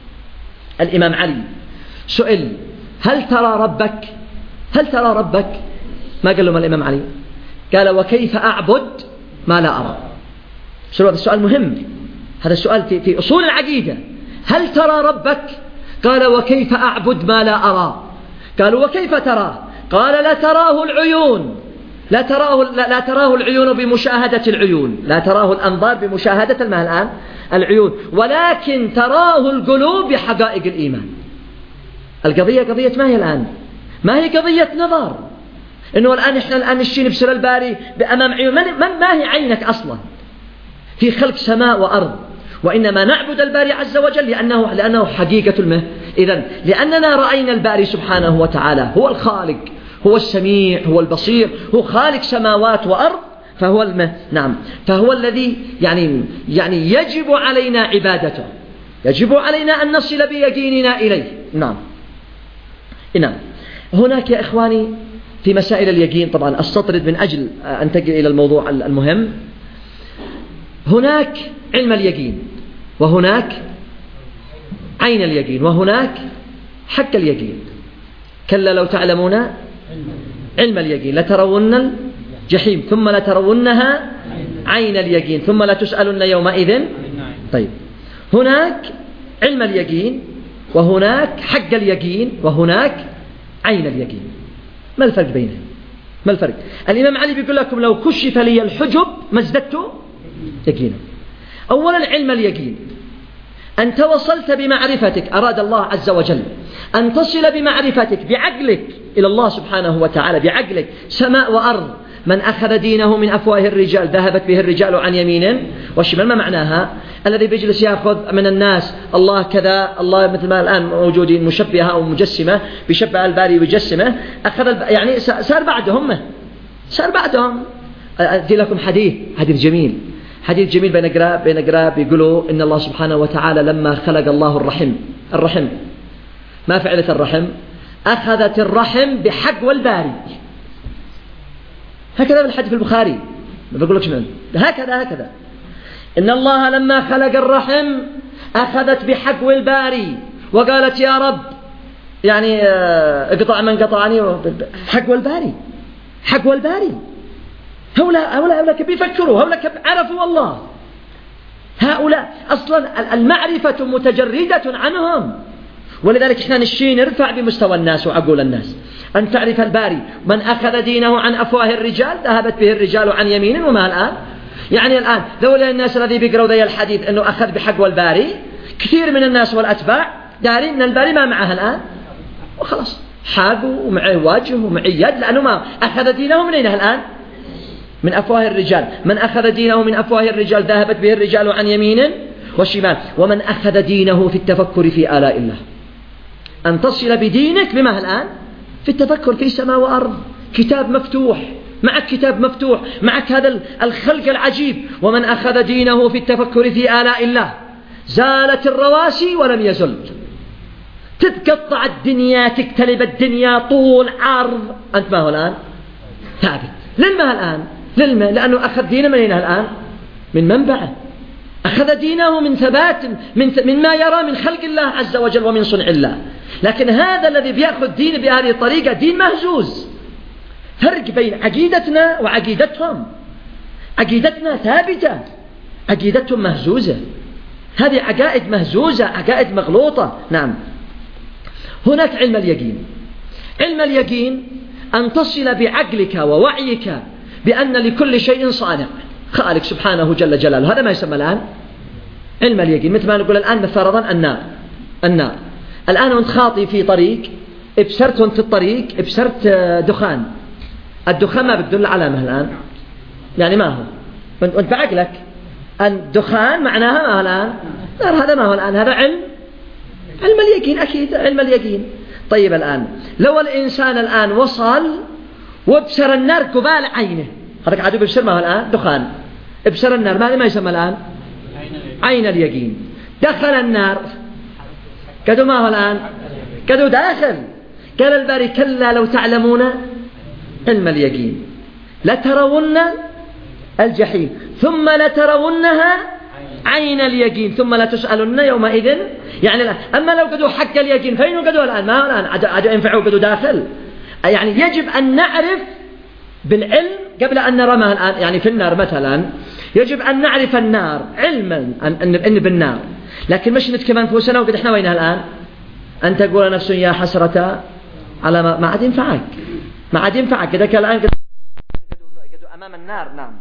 الإمام علي سئل هل ترى ربك؟ هل ترى ربك؟ ما قال لهم الإمام علي؟ قال وكيف أعبد ما لا أرى. هذا السؤال مهم، هذا السؤال في, في أصول العقيدة. هل ترى ربك؟ قال وكيف أعبد ما لا أرى. قالوا وكيف تراه؟ قال لا تراه العيون، لا تراه, لا, لا تراه العيون بمشاهدة العيون، لا تراه الأنظار بمشاهدة الماء الآن العيون، ولكن تراه القلوب بحقائق الإيمان. القضية قضية ما هي الآن؟ ما هي قضية نظر، إنه الآن إحنا الآن نشين بسر الباري بأمام عيون. من ما هي عينك أصلا في خلق سماء وأرض؟ وإنما نعبد الباري عز وجل لأنه, لأنه حقيقة المه. إذن لأننا رأينا الباري سبحانه وتعالى هو الخالق، هو السميع، هو البصير، هو خالق سماوات وأرض، فهو المه. نعم. فهو الذي يعني يعني يجب علينا عبادته، يجب علينا أن نصل بيقيننا إليه. نعم. نعم. هناك يا إخواني في مسائل اليقين، طبعا أستطرد من أجل أن تجي إلى الموضوع المهم. هناك علم اليقين، وهناك عين اليقين، وهناك حق اليقين. كلا لو تعلمون علم اليقين لترون الجحيم ثم لترونها عين اليقين ثم لتسألن يومئذ. طيب، هناك علم اليقين، وهناك حق اليقين، وهناك عين اليقين. ما الفرق بينهم؟ ما الفرق؟ الإمام علي بيقول لكم لو كشف لي الحجب ما ازددت يقينا. أولا علم اليقين، أنت وصلت بمعرفتك، أراد الله عز وجل أن تصل بمعرفتك بعقلك إلى الله سبحانه وتعالى، بعقلك سماء وأرض. من أخذ دينه من أفواه الرجال ذهبت به الرجال عن يمين وشمال. ما معناها؟ الذي بيجلس يأخذ من الناس الله كذا، الله مثل ما الآن موجودين مشبهة أو مجسمة، بيشبه الباري ويجسمه، أخذ الب... يعني صار بعدهم صار بعدهم أدي لكم حديث حديث جميل حديث جميل بنقرأ بنقرأ بيقولوا إن الله سبحانه وتعالى لما خلق الله الرحم الرحم ما فعلت الرحم؟ أخذت الرحم بحق والباري. هكذا بالحديث في البخاري، ما بقول لك شنو، هكذا هكذا إن الله لما خلق الرحم أخذت بحق والباري وقالت يا رب يعني اقطع من قطعني، حق والباري حق والباري. هؤلاء هؤلاء هؤلاء كيف بيفكروا؟ هؤلاء كيف عرفوا والله؟ هؤلاء أصلا المعرفة متجردة عنهم. ولذلك احنا نشي نرفع بمستوى الناس وعقول الناس. أن تعرف الباري من أخذ دينه عن أفواه الرجال ذهبت به الرجال عن يمين. وما الآن؟ يعني الآن ذولا الناس الذي بيقرأوا ذي الحديث أنه أخذ بحق والباري، كثير من الناس والأتباع دارين أن الباري ما معها الآن، وخلاص حاقوا ومعه وجه ومعه يد، لأنه ما أخذ دينه من أين الآن؟ من أفواه الرجال. من أخذ دينه من أفواه الرجال ذهبت به الرجال عن يمين وشمال. ومن أخذ دينه في التفكر في آلاء الله. أن تصل بدينك بما الآن؟ في التفكر في سماء وأرض، كتاب مفتوح معك، كتاب مفتوح معك، هذا الخلق العجيب. ومن أخذ دينه في التفكر في آلاء الله زالت الرواسي ولم يزل. تتقطع الدنيا، تكتلب الدنيا طول عرض، أنت ما هو الآن؟ ثابت. للما الآن؟ للما لأنه أخذ دينه من أين الآن؟ من منبعه. أخذ دينه من ثبات من مما يرى من خلق الله عز وجل ومن صنع الله. لكن هذا الذي بيأخذ دين بهذه الطريقة دين مهزوز. فرق بين عقيدتنا وعقيدتهم. عقيدتنا ثابتة، عقيدتهم مهزوزة، هذه عقائد مهزوزة، عقائد مغلوطة. نعم. هناك علم اليقين. علم اليقين أن تصل بعقلك ووعيك بأن لكل شيء صانع، خالق سبحانه جل جلاله، هذا ما يسمى الآن علم اليقين. مثل ما نقول الآن مثلا النار النار الآن وانت خاطي في طريق، ابصرت وانت في الطريق ابصرت دخان، الدخان ما بتدل علامة الآن، يعني ما هو، وانت بعقلك الدخان معناها ما هو الآن نار، هذا ما هو الآن، هذا علم علم اليقين، أكيد علم اليقين. طيب الآن لو الإنسان الآن وصل وابصر النار قبال عينه، هذاك عادوا بيبصر ما هو الآن دخان، ابصر النار، ماذا ما يسمى الآن عين اليقين. دخل النار قدوا ما هو الآن قدوا داخل. قال الباري كلا لو تعلمون علم اليقين لترون الجحيم ثم لترونها عين اليقين ثم لا تسألن يومئذ. يعني الآن أما لو قدوا حق اليقين فين قدوا الآن؟ ما هو الآن عادوا ينفعوا قدوا داخل. يعني يجب أن نعرف بالعلم قبل أن نرى ما الآن. يعني في النار مثلا يجب أن نعرف النار علما أن, أن بالنار، لكن مش نتكلم أنفسنا وقد إحنا وينها الآن. أن تقول نفس يا حسرة على ما, ما عاد ينفعك، ما عاد ينفعك كذا الآن قدوا أمام النار. نعم.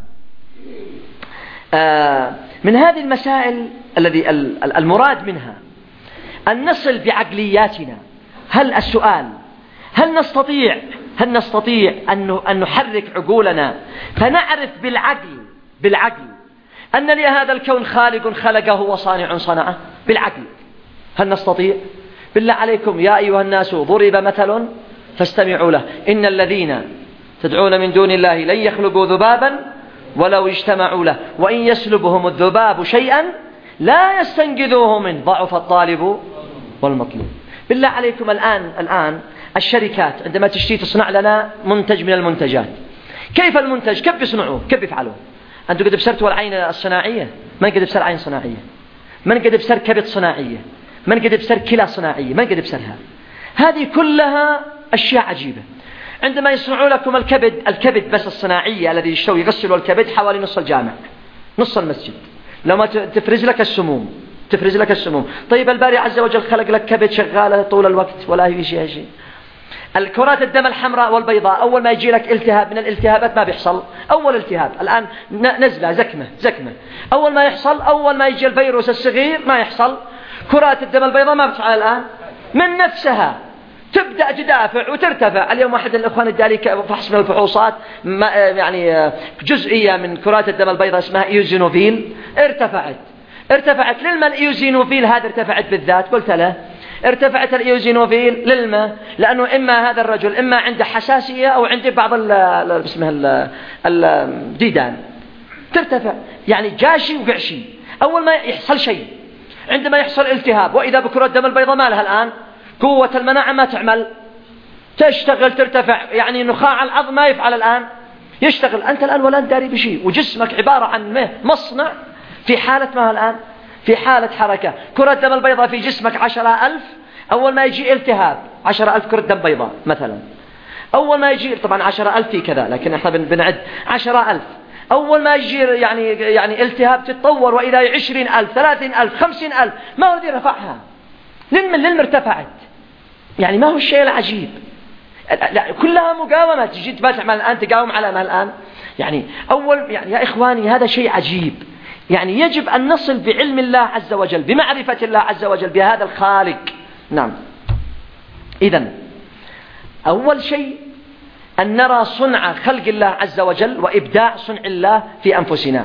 آه من هذه المسائل الذي المراد منها أن نصل بعقلياتنا. هل السؤال هل نستطيع هل نستطيع أن نحرك عقولنا فنعرف بالعقل بالعقل أن لهذا الكون خالق خلقه وصانع صنعه بالعقل؟ هل نستطيع؟ بالله عليكم يا أيها الناس ضرب مثل فاستمعوا له إن الذين تدعون من دون الله لن يخلقوا ذبابا ولو اجتمعوا له وإن يسلبهم الذباب شيئا لا يستنقذوه منه ضعف الطالب والمطلوب. بالله عليكم الآن الآن الشركات عندما تشتري تصنع لنا منتج من المنتجات، كيف المنتج؟ كيف يصنعوه؟ كيف يفعلوه؟ أنتم قد بسرتوا العين الصناعية؟ من قد بسر عين صناعية؟ من قد بسر كبد صناعية؟ من قد بسر كلى صناعية؟ من قد بسرها؟ هذه كلها أشياء عجيبة. عندما يصنعوا لكم الكبد الكبد بس الصناعية الذي يشتروا يغسلوا الكبد حوالي نص الجامع، نص المسجد، لما تفرز لك السموم تفرز لك السموم. طيب الباري عز وجل خلق لك كبد شغالة طول الوقت ولا هي شيء شيء. الكرات الدم الحمراء والبيضاء أول ما يجي لك التهاب من الالتهابات ما بيحصل، أول التهاب الآن نزلة زكمة زكمة أول ما يحصل، أول ما يجي الفيروس الصغير ما يحصل، كرات الدم البيضاء ما بتفعل الآن من نفسها تبدأ تدافع وترتفع. اليوم واحد الأخوان ادالي فحص من الفحوصات يعني جزئية من كرات الدم البيضاء اسمها إيوزينوفيل ارتفعت ارتفعت للما الإيوزينوفيل هذا ارتفعت بالذات؟ قلت له ارتفعت الإيوزينوفيل للما لأنه إما هذا الرجل إما عنده حساسية أو عنده بعض اسمها الديدان ترتفع، يعني جاشي وقعشي. أول ما يحصل شيء عندما يحصل التهاب وإذا بكرة الدم البيضاء ما لها الآن قوة المناعة ما تعمل، تشتغل ترتفع، يعني نخاع العظم ما يفعل الآن يشتغل. أنت الآن ولا داري بشيء وجسمك عبارة عن مصنع في حالة ما الآن في حالة حركة. كرة الدم البيضاء في جسمك عشرة ألف، أول ما يجي التهاب عشرة ألف كرة دم بيضاء مثلا، أول ما يجي طبعا عشرة ألف في كذا لكن احنا بنعد عشرة ألف، أول ما يجي يعني يعني التهاب تتطور وإذا عشرين ألف ثلاثين ألف خمسين ألف ما هو الذي رفعها للم للم ارتفعت. يعني ما هو الشيء العجيب؟ لا كلها مقاومة. تجي ما تعمل الآن تقاوم على ما الآن يعني أول يعني يا إخواني هذا شيء عجيب. يعني يجب أن نصل بعلم الله عز وجل بمعرفة الله عز وجل بهذا الخالق. نعم. إذن أول شيء أن نرى صنع خلق الله عز وجل وإبداع صنع الله في أنفسنا.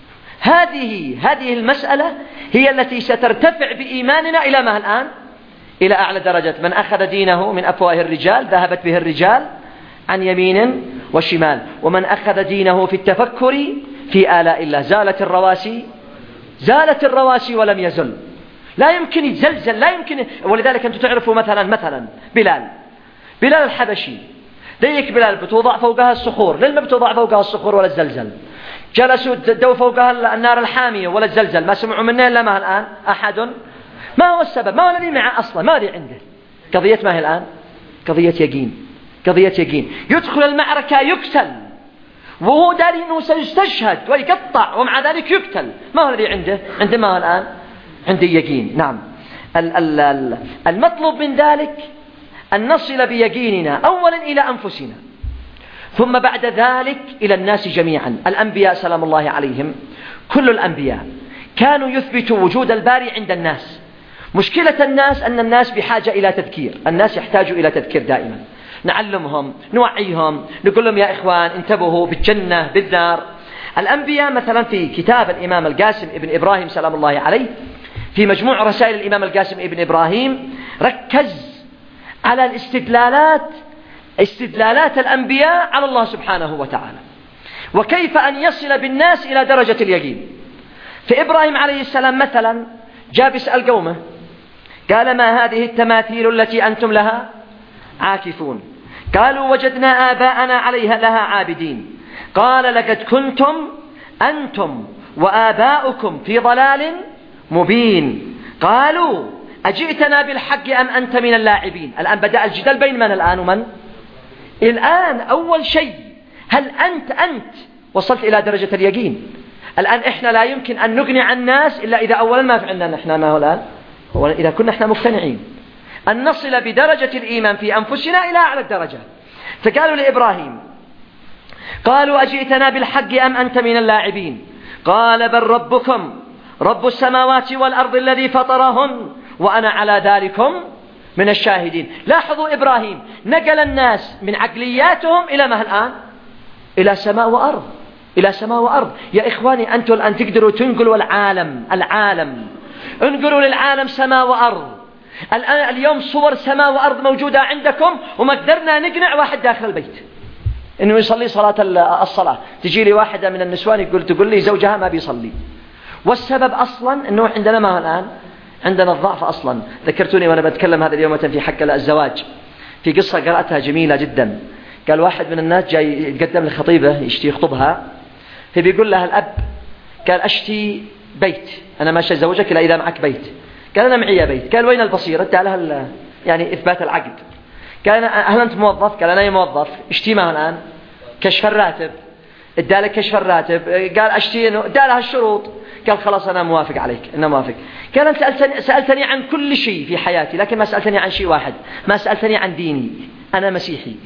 هذه هذه المسألة هي التي سترتفع بإيماننا إلى ما الآن إلى أعلى درجة. من أخذ دينه من أفواه الرجال ذهبت به الرجال عن يمين وشمال، ومن أخذ دينه في التفكر في آلاء الله زالت الرواسي زالت الرواسي ولم يزل. لا يمكن يتزلزل، لا يمكن. ولذلك أنتم تعرفوا مثلا مثلا بلال بلال الحبشي ديك بلال بتوضع فوقها الصخور، للما بتوضع فوقها الصخور ولا الزلزل. جلسوا دوا فوقها النار الحامية ولا الزلزل، ما سمعوا منه إلا ما الآن أحد. ما هو السبب؟ ما هو الذي معه أصلا؟ ما الذي عنده؟ قضية ما هي الآن؟ قضية يقين، قضية يقين. يدخل المعركة يقتل وهو داري أنه سيستشهد ويقطع ومع ذلك يقتل. ما هو الذي عنده؟ عنده ما هو الآن؟ عنده يقين. نعم. المطلوب من ذلك أن نصل بيقيننا أولا إلى أنفسنا، ثم بعد ذلك إلى الناس جميعا. الأنبياء سلام الله عليهم، كل الأنبياء كانوا يثبتوا وجود الباري عند الناس. مشكلة الناس أن الناس بحاجة إلى تذكير، الناس يحتاجوا إلى تذكير دائما، نعلمهم، نوعيهم، نقول لهم يا إخوان انتبهوا بالجنة بالنار. الأنبياء مثلا في كتاب الإمام القاسم ابن إبراهيم سلام الله عليه، في مجموع رسائل الإمام القاسم ابن إبراهيم، ركز على الاستدلالات استدلالات الأنبياء على الله سبحانه وتعالى، وكيف أن يصل بالناس إلى درجة اليقين. في إبراهيم عليه السلام مثلا جاء يسأل قومه، قال ما هذه التماثيل التي أنتم لها عاكفون؟ قالوا وجدنا آباءنا عليها لها عابدين. قال لقد كنتم أنتم وآباؤكم في ضلال مبين. قالوا أجئتنا بالحق أم أنت من اللاعبين؟ الآن بدأ الجدال بين من الآن ومن؟ الآن أول شيء هل أنت أنت وصلت إلى درجة اليقين؟ الآن إحنا لا يمكن أن نقنع الناس إلا إذا أولا ما فعلنا نحن ما هو الآن، أولا إذا كنا إحنا مقتنعين أن نصل بدرجة الإيمان في أنفسنا إلى أعلى الدرجة. فقالوا لإبراهيم، قالوا أجئتنا بالحق أم أنت من اللاعبين؟ قال بل ربكم رب السماوات والأرض الذي فطرهن وأنا على ذلكم من الشاهدين. لاحظوا إبراهيم نقل الناس من عقلياتهم إلى ما الآن؟ إلى سماء وأرض، إلى سماء وأرض. يا إخواني أنتم الآن تقدروا تنقلوا العالم العالم انقلوا للعالم سماء وأرض. الآن اليوم صور سماء وأرض موجودة عندكم وما قدرنا نقنع واحد داخل البيت إنه يصلي صلاة الصلاة. تجي لي واحدة من النسوان يقول تقول لي زوجها ما بيصلي، والسبب أصلا أنه عندنا ما الآن عندنا الضعف أصلا. ذكرتوني وأنا بتكلم هذا اليوم في حق الزواج في قصة قرأتها جميلة جدا. قال واحد من الناس جاي يتقدم لخطيبة يشتي يخطبها، فبيقول لها الأب قال أشتي بيت، أنا ما أتزوجك إلا إذا معك بيت. قال أنا معي بيت. قال وين البصيرة؟ ادى لها يعني إثبات العقد. قال هل أنت موظف؟ قال أنا موظف. اشتي معه الآن كشف الراتب، ادى لك كشف الراتب. قال أشتي، ادى لها الشروط. قال خلاص أنا موافق عليك، أنا موافق. قال أنت سألتني, سألتني عن كل شيء في حياتي لكن ما سألتني عن شيء واحد، ما سألتني عن ديني. أنا مسيحي،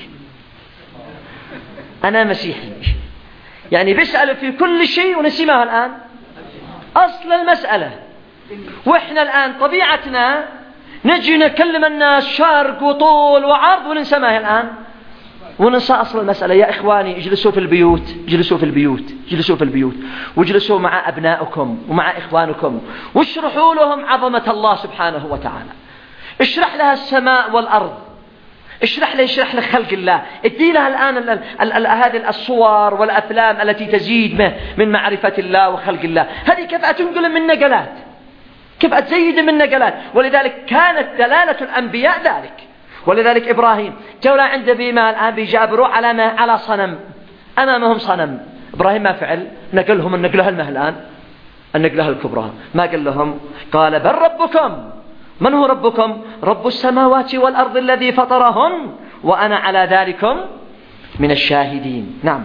أنا مسيحي. يعني بيسأل في كل شيء ونسيمها الآن أصل المسألة. وإحنا الآن طبيعتنا نجي نكلم الناس شرق وطول وعرض وننسمها الآن وننسى أصل المسألة. يا إخواني اجلسوا في البيوت، اجلسوا في البيوت، اجلسوا في البيوت واجلسوا مع أبنائكم ومع إخوانكم واشرحوا لهم عظمة الله سبحانه وتعالى. اشرح لها السماء والأرض، اشرح له اشرح له خلق الله. ادي لها الآن ال ال ال هذه الصور والأفلام التي تزيد من معرفة الله وخلق الله. هذه كيف تنقل من نقلات، كيف تزيد من نقلات. ولذلك كانت دلالة الأنبياء ذلك. ولذلك إبراهيم جولا عند بما الآن بيجابروا على ما على صنم أمامهم صنم. إبراهيم ما فعل، نقلهم النقلة المه الآن النقلة الكبرى. ما قال لهم قال بل ربكم. من هو ربكم؟ رب السماوات والأرض الذي فطرهن وأنا على ذلكم من الشاهدين. نعم.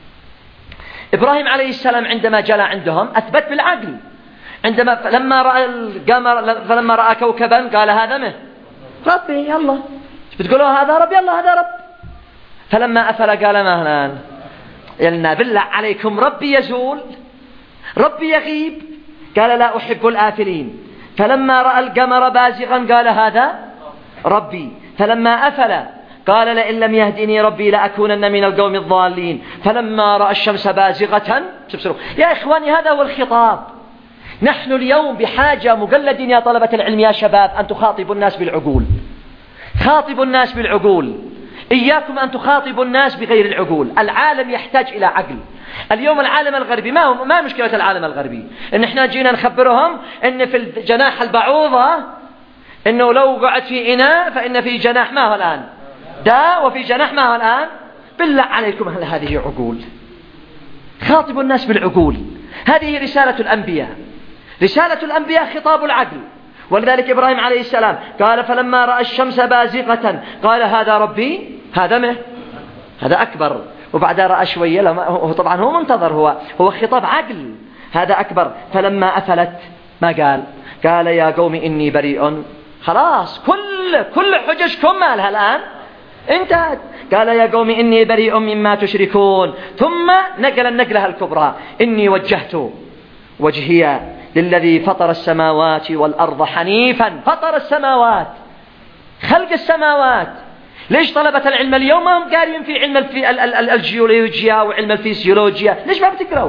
إبراهيم عليه السلام عندما جلى عندهم أثبت بالعقل. عندما لما رأى القمر فلما رأى كوكبا قال هذا منه ربي، يلا بتقولوا هذا رب، يلا هذا رب. فلما أفل قال ما الآن؟ يلنا بالله عليكم ربي يزول، ربي يغيب. قال لا أحب الآفلين. فلما رأى القمر بازغا قال هذا ربي. فلما أفل قال لئن لم يهدني ربي لأكونن من القوم الضالين. فلما رأى الشمس بازغة. يا إخواني هذا هو الخطاب. نحن اليوم بحاجة مقلد يا طلبة العلم يا شباب أن تخاطبوا الناس بالعقول. خاطبوا الناس بالعقول، إياكم أن تخاطبوا الناس بغير العقول. العالم يحتاج إلى عقل. اليوم العالم الغربي ما هو ما مشكلة العالم الغربي؟ إن إحنا جينا نخبرهم إن في جناح البعوضة إنه لو قعد في إناء فإن في جناح ما هو الآن داء وفي جناح ما هو الآن. بالله عليكم هل هذه عقول؟ خاطبوا الناس بالعقول. هذه رسالة الأنبياء. رسالة الأنبياء خطاب العقل. ولذلك إبراهيم عليه السلام قال فلما رأى الشمس بازغة قال هذا ربي، هذا منه، هذا أكبر. وبعدها رأى شوية لما هو طبعا هو منتظر، هو هو خطاب عقل، هذا أكبر. فلما أفلت ما قال قال يا قوم إني بريء، خلاص كل كل حججكم مالها الآن انتهت. قال يا قوم إني بريء مما تشركون، ثم نقل النقلة الكبرى إني وجهت وجهي للذي فطر السماوات والأرض حنيفا. فطر السماوات، خلق السماوات. ليش طلبة العلم اليوم ما هم قارين في علم الجيولوجيا وعلم الفيسيولوجيا؟ ليش ما بتقرأوا؟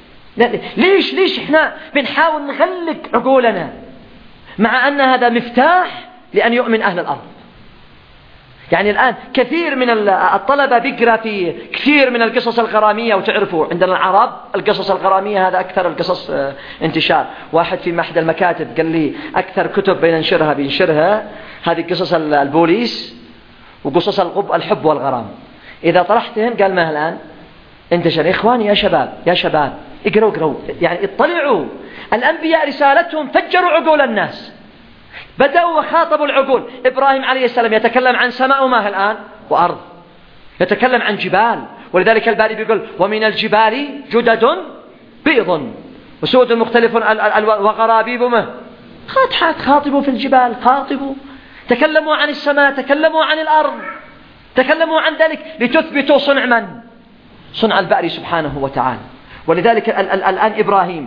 ليش ليش احنا بنحاول نغلق عقولنا مع أن هذا مفتاح لأن يؤمن أهل الأرض؟ يعني الآن كثير من الطلبة بيقرأ في كثير من القصص الغرامية، وتعرفوا عندنا العرب القصص الغرامية هذا أكثر القصص انتشار. واحد في محد المكاتب قال لي أكثر كتب بينشرها بينشرها هذه قصص البوليس وقصص الحب والغرام. إذا طرحتهم قال ما الآن انتشر. إخواني يا شباب يا شباب اقرأوا اقرأوا يعني اطلعوا. الأنبياء رسالتهم فجروا عقول الناس، بدأوا وخاطبوا العقول. إبراهيم عليه السلام يتكلم عن سماء وما الآن وأرض، يتكلم عن جبال، ولذلك الباري بيقول ومن الجبال جدد بيض وسود مختلف وغرابيب ما خاطحات. خاطبوا في الجبال، خاطبوا، تكلموا عن السماء، تكلموا عن الأرض، تكلموا عن ذلك لتثبتوا صنع من؟ صنع الباري سبحانه وتعالى. ولذلك الآن إبراهيم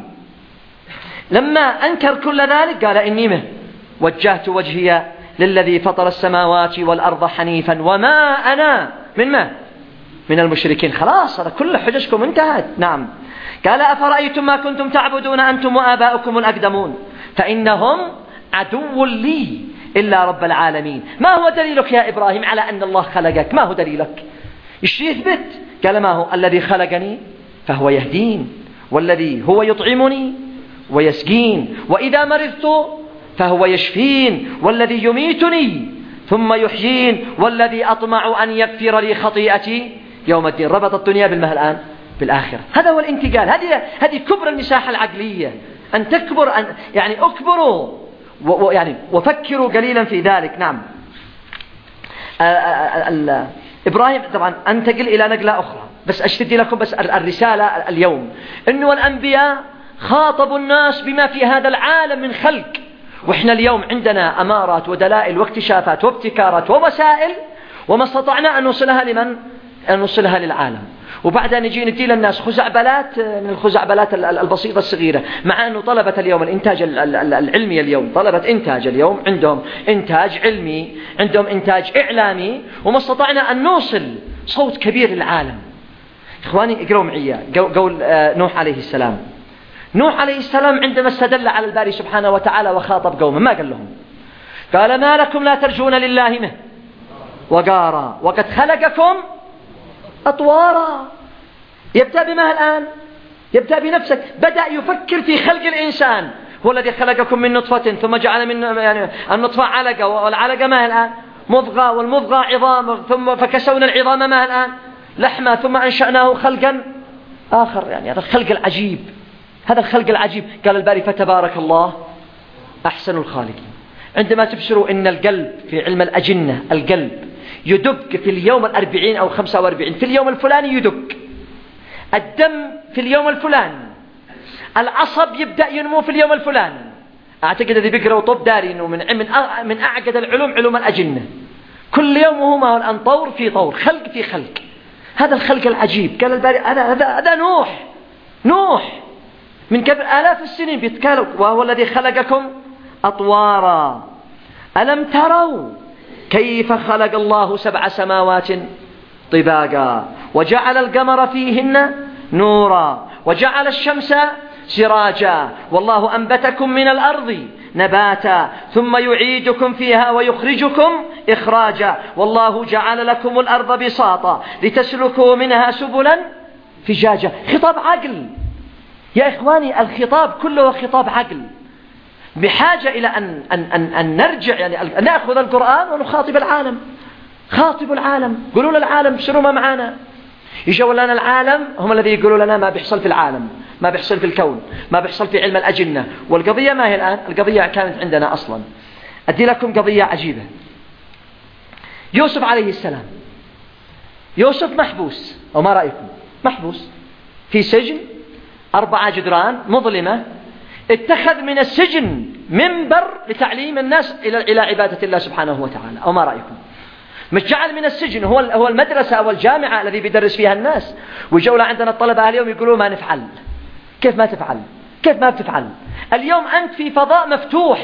لما أنكر كل ذلك قال إني منه وجهت وجهي للذي فطر السماوات والأرض حنيفا وما أنا من ما من المشركين. خلاص هذا كل حججكم انتهت. نعم. قال أفرأيتم ما كنتم تعبدون أنتم وآباؤكم الأقدمون فإنهم عدو لي إلا رب العالمين. ما هو دليلك يا إبراهيم على أن الله خلقك؟ ما هو دليلك؟ إيش يثبت؟ قال ما هو الذي خلقني فهو يهدين، والذي هو يطعمني ويسقين، وإذا مرضت فهو يشفين، والذي يميتني ثم يحيين، والذي أطمع أن يغفر لي خطيئتي يوم الدين. ربط الدنيا بالمه الآن بالآخرة. هذا هو الانتقال. هذه هذه كبر المساحة العقلية، أن تكبر، أن يعني أكبروا ويعني وفكروا قليلا في ذلك. نعم. إبراهيم طبعا أنتقل إلى نقلة أخرى، بس أشتد لكم بس الرسالة اليوم إنه الأنبياء خاطبوا الناس بما في هذا العالم من خلق، وإحنا اليوم عندنا أمارات ودلائل واكتشافات وابتكارات ووسائل وما استطعنا أن نوصلها لمن؟ أن نوصلها للعالم. وبعدها نجي ندي للناس خزعبلات من الخزعبلات البسيطة الصغيرة، مع أنه طلبة اليوم الإنتاج العلمي اليوم، طلبة إنتاج اليوم عندهم إنتاج علمي، عندهم إنتاج إعلامي، وما استطعنا أن نوصل صوت كبير للعالم. إخواني اقرأوا معي قول نوح عليه السلام. نوح عليه السلام عندما استدل على الباري سبحانه وتعالى وخاطب قومه ما قال لهم؟ قال ما لكم لا ترجون لله نه وقارا وقد خلقكم أطوارا. يبدأ بما الآن؟ يبدأ بنفسك. بدأ يفكر في خلق الإنسان. هو الذي خلقكم من نطفة ثم جعل من يعني النطفة علقة، والعلقة ما الآن؟ مضغة، والمضغة عظام، ثم فكسونا العظام ما الآن؟ لحمة، ثم أنشأناه خلقا آخر. يعني هذا الخلق العجيب، هذا الخلق العجيب. قال الباري فتبارك الله أحسن الخالقين. عندما تبشروا إن القلب في علم الأجنة، القلب يدق في اليوم الأربعين أو خمسة وأربعين، في اليوم الفلاني يدق الدم في اليوم الفلاني، العصب يبدأ ينمو في اليوم الفلاني. أعتقد الذي بيقرأوا طب داري إنه من من من أعقد العلوم علوم الأجنة. كل يوم وهما الآن طور في طور، خلق في خلق. هذا الخلق العجيب. قال الباري هذا هذا هذا نوح نوح من قبل آلاف السنين بيتكلم، وهو الذي خلقكم أطوارا. ألم تروا كيف خلق الله سبع سماوات طباقا وجعل القمر فيهن نورا وجعل الشمس سراجا والله أنبتكم من الأرض نباتا ثم يعيدكم فيها ويخرجكم إخراجا والله جعل لكم الأرض بساطا لتسلكوا منها سبلا فجاجا. خطاب عقل يا إخواني، الخطاب كله خطاب عقل، بحاجة إلى أن, أن, أن, أن نرجع، يعني أن نأخذ القرآن ونخاطب العالم. خاطبوا العالم، قولوا للعالم بشروا ما معانا. يجوا لنا العالم هم الذي يقولوا لنا ما بيحصل في العالم، ما بيحصل في الكون، ما بيحصل في علم الأجنة. والقضية ما هي الآن؟ القضية كانت عندنا أصلا. أدي لكم قضية عجيبة. يوسف عليه السلام يوسف محبوس، أو ما رأيكم؟ محبوس في سجن أربعة جدران مظلمة، اتخذ من السجن منبر لتعليم الناس إلى إلى عبادة الله سبحانه وتعالى، أو ما رأيكم؟ مش جعل من السجن هو هو المدرسة أو الجامعة الذي بيدرس فيها الناس، وجوا عندنا الطلبة اليوم يقولوا ما نفعل. كيف ما تفعل؟ كيف ما بتفعل؟ اليوم أنت في فضاء مفتوح.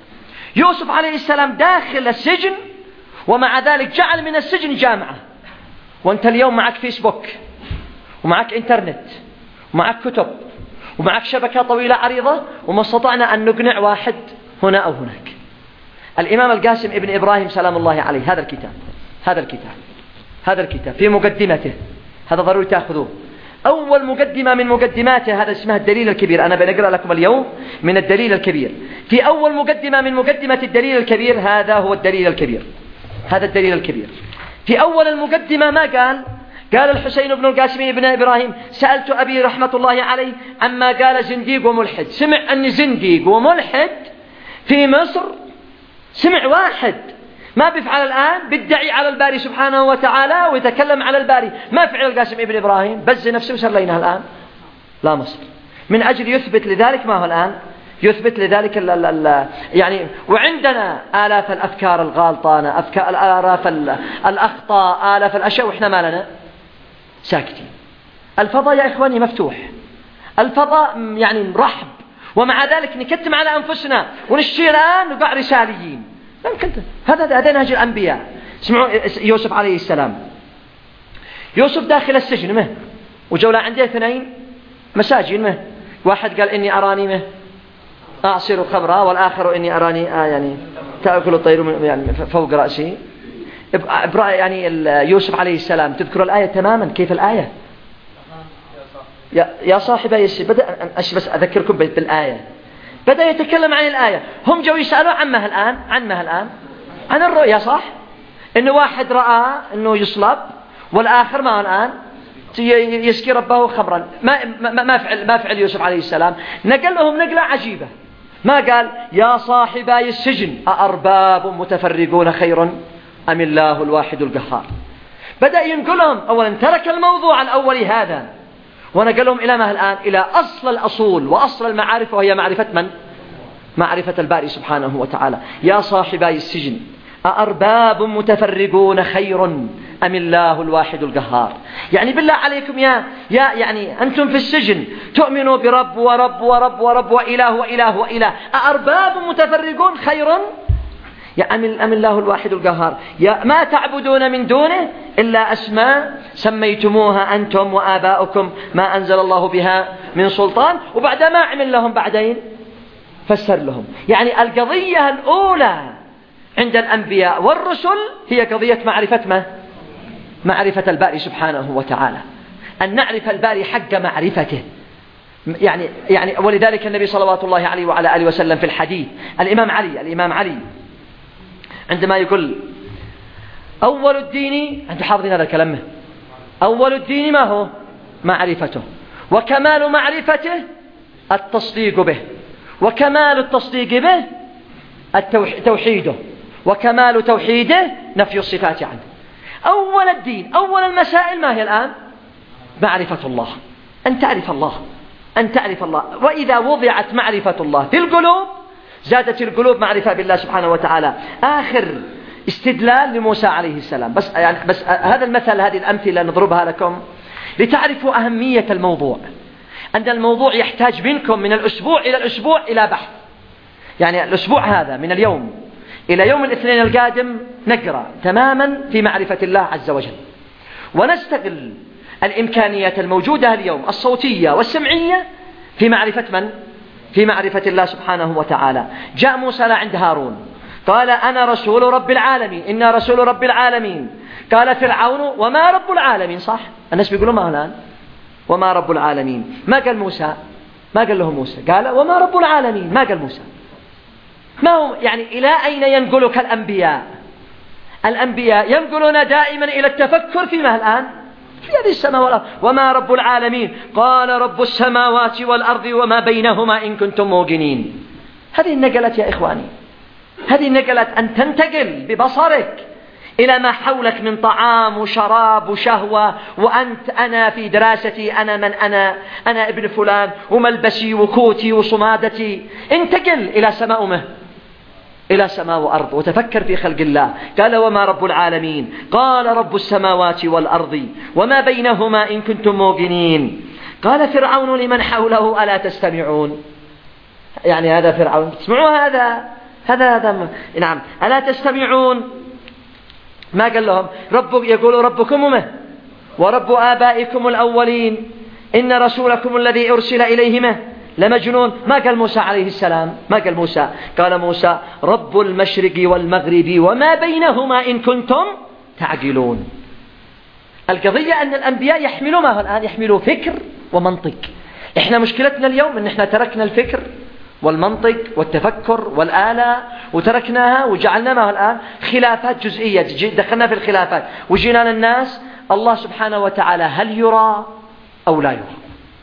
يوسف عليه السلام داخل السجن، ومع ذلك جعل من السجن جامعة. وأنت اليوم معك فيسبوك، ومعك إنترنت، ومعك كتب، ومعك شبكة طويلة عريضة، وما استطعنا أن نقنع واحد هنا أو هناك. الإمام القاسم ابن إبراهيم سلام الله عليه، هذا الكتاب هذا الكتاب هذا الكتاب في مقدمته، هذا ضروري تأخذوه، أول مقدمة من مقدماته، هذا اسمها الدليل الكبير. أنا بنقرأ لكم اليوم من الدليل الكبير. في أول مقدمة من مقدمة الدليل الكبير، هذا هو الدليل الكبير، هذا الدليل الكبير. في أول المقدمة ما قال؟ قال الحسين بن القاسم بن إبراهيم: سألت أبي رحمة الله عليه عما قال زنديق وملحد. سمع أن زنديق وملحد في مصر، سمع واحد ما بيفعل الآن، بيدعي على الباري سبحانه وتعالى ويتكلم على الباري، ما فعل القاسم ابن إبراهيم، بز نفسه وصار لنا الآن لا مصر، من أجل يثبت لذلك ما هو الآن يثبت لذلك ال ال ال يعني. وعندنا آلاف الأفكار الغالطانة، أفكار آلاف الأخطاء، آلاف الأشياء، وإحنا ما لنا ساكتين. الفضاء يا إخواني مفتوح، الفضاء يعني رحب، ومع ذلك نكتم على أنفسنا ونشتري الآن نقع رساليين. هذا هذا نهج الأنبياء. اسمعوا يوسف عليه السلام، يوسف داخل السجن مه، وجولا عندي اثنين مساجين مه، واحد قال إني أراني مه أعصر خمرا، والآخر إني أراني آه يعني تأكل الطير يعني فوق رأسي. يعني يوسف عليه السلام تذكر الآية تماما. كيف الآية؟ يا صاحب يسي، بدأ بس أذكركم بالآية، بدأ يتكلم عن الآية. هم جو يسألوا عنها الآن عنها الآن عن الرؤيا، صح؟ إنه واحد رأى إنه يصلب، والآخر ما الآن يسكي ربه خمرا. ما ما فعل ما فعل يوسف عليه السلام؟ نقل لهم نقلة عجيبة. ما قال يا صاحبي السجن أأرباب متفرقون خير أم الله الواحد القهار؟ بدأ ينقلهم. أولا ترك الموضوع الأول هذا ونقلهم إلى ما الآن؟ إلى أصل الأصول وأصل المعارف، وهي معرفة من؟ معرفة الباري سبحانه وتعالى. يا صاحبي السجن أأرباب متفرقون خير أم الله الواحد القهار؟ يعني بالله عليكم يا يا يعني أنتم في السجن تؤمنوا برب ورب ورب ورب وإله وإله وإله، أأرباب متفرقون خير يا أم أم الله الواحد القهار؟ يا ما تعبدون من دونه إلا أسماء سميتموها أنتم وآباؤكم ما أنزل الله بها من سلطان. وبعد ما عمل لهم بعدين فسر لهم. يعني القضية الأولى عند الأنبياء والرسل هي قضية معرفة ما؟ معرفة الباري سبحانه وتعالى، أن نعرف الباري حق معرفته. يعني يعني ولذلك النبي صلوات الله عليه وعلى آله وسلم في الحديث، الإمام علي الإمام علي عندما يقول أول الدين، أنتم حافظين هذا الكلام، أول الدين ما هو؟ معرفته، وكمال معرفته التصديق به، وكمال التصديق به توحيده، وكمال توحيده نفي الصفات عنه. أول الدين، أول المسائل ما هي الآن؟ معرفة الله، أن تعرف الله، أن تعرف الله. وإذا وضعت معرفة الله في القلوب زادت القلوب معرفة بالله سبحانه وتعالى. آخر استدلال لموسى عليه السلام، بس يعني بس هذا المثل، هذه الأمثلة نضربها لكم لتعرفوا أهمية الموضوع. أن الموضوع يحتاج منكم من الأسبوع إلى الأسبوع إلى بحث. يعني الأسبوع هذا من اليوم إلى يوم الاثنين القادم نقرأ تماما في معرفة الله عز وجل، ونستغل الإمكانيات الموجودة اليوم الصوتية والسمعية في معرفة من؟ في معرفة الله سبحانه وتعالى. جاء موسى عند هارون قال أنا رسول رب العالمين، إنا رسول رب العالمين. قال فرعون وما رب العالمين؟ صح، الناس بيقولوا ما الآن وما رب العالمين. ما قال موسى، ما قال له موسى، قال وما رب العالمين، ما قال موسى. ما هو يعني إلى أين ينقلك الأنبياء؟ الأنبياء ينقلون دائما إلى التفكر فيما الآن في هذه السماء والأرض. وما رب العالمين؟ قال رب السماوات والأرض وما بينهما إن كنتم موقنين. هذه النقلت يا إخواني، هذه النقلت أن تنتقل ببصرك إلى ما حولك من طعام وشراب وشهوة، وأنت أنا في دراستي، أنا من أنا أنا ابن فلان، وملبسي وكوتي وصمادتي. انتقل إلى سماء أمه، إلى سماء وأرض، وتفكر في خلق الله. قال وما رب العالمين؟ قال رب السماوات والأرض وما بينهما إن كنتم موقنين. قال فرعون لمن حوله ألا تستمعون؟ يعني هذا فرعون، تسمعوا هذا هذا هذا نعم، ألا تستمعون؟ ما قال لهم رب، يقول ربكم أمه ورب آبائكم الأولين إن رسولكم الذي أرسل إليهما لمجنون. ما قال موسى عليه السلام، ما قال موسى، قال موسى رب المشرق والمغرب وما بينهما إن كنتم تعقلون. القضية أن الأنبياء يحملوا ما هو الآن، يحملوا فكر ومنطق. إحنا مشكلتنا اليوم أن إحنا تركنا الفكر والمنطق والتفكر والآلة وتركناها وجعلنا ما هو الآن خلافات جزئية، دخلنا في الخلافات وجينا للناس الله سبحانه وتعالى هل يرى أو لا يرى،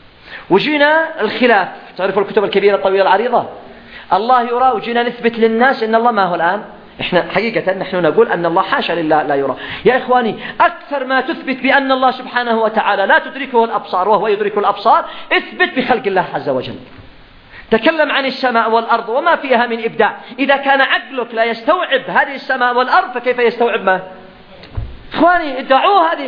وجينا الخلاف. تعرفوا الكتب الكبيرة الطويلة العريضة، الله يرى، وجينا نثبت للناس أن الله ما هو الآن. إحنا حقيقة نحن نقول أن الله حاشا لله لا يرى. يا إخواني، أكثر ما تثبت بأن الله سبحانه وتعالى لا تدركه الأبصار وهو يدرك الأبصار، اثبت بخلق الله عز وجل. تكلم عن السماء والأرض وما فيها من إبداع. إذا كان عقلك لا يستوعب هذه السماء والأرض فكيف يستوعب ما؟ إخواني ادعوه هذه،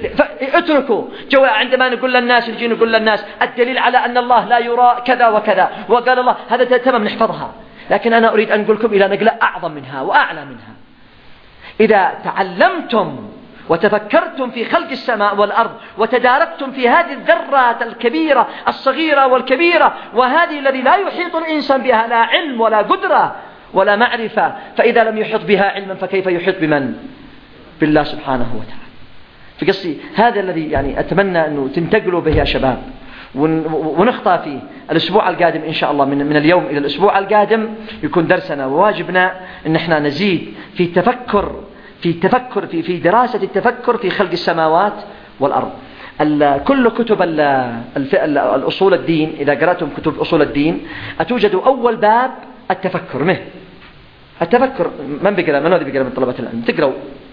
اتركوا جو. عندما نقول للناس، نجي نقول للناس الدليل على أن الله لا يرى كذا وكذا، وقال الله هذا تمام نحفظها، لكن أنا أريد أن أقولكم إلى نقلة أعظم منها وأعلى منها. إذا تعلمتم وتفكرتم في خلق السماء والأرض وتداركتم في هذه الذرات الكبيرة الصغيرة والكبيرة، وهذه الذي لا يحيط الإنسان بها لا علم ولا قدرة ولا معرفة، فإذا لم يحيط بها علما فكيف يحيط بمن؟ بالله سبحانه وتعالى. في قصدي هذا الذي يعني أتمنى أنه تنتقلوا به يا شباب، ونخطى فيه. الأسبوع القادم إن شاء الله، من, من اليوم إلى الأسبوع القادم يكون درسنا وواجبنا أن احنا نزيد في التفكر في التفكر في في دراسة التفكر في خلق السماوات والأرض. كل كتب الأصول الدين، إذا قرأتم كتب أصول الدين أتوجد أول باب التفكر. مه التفكر من بيقرأ؟ من هذا بيقرأ من طلبة العلم؟ تقرأوا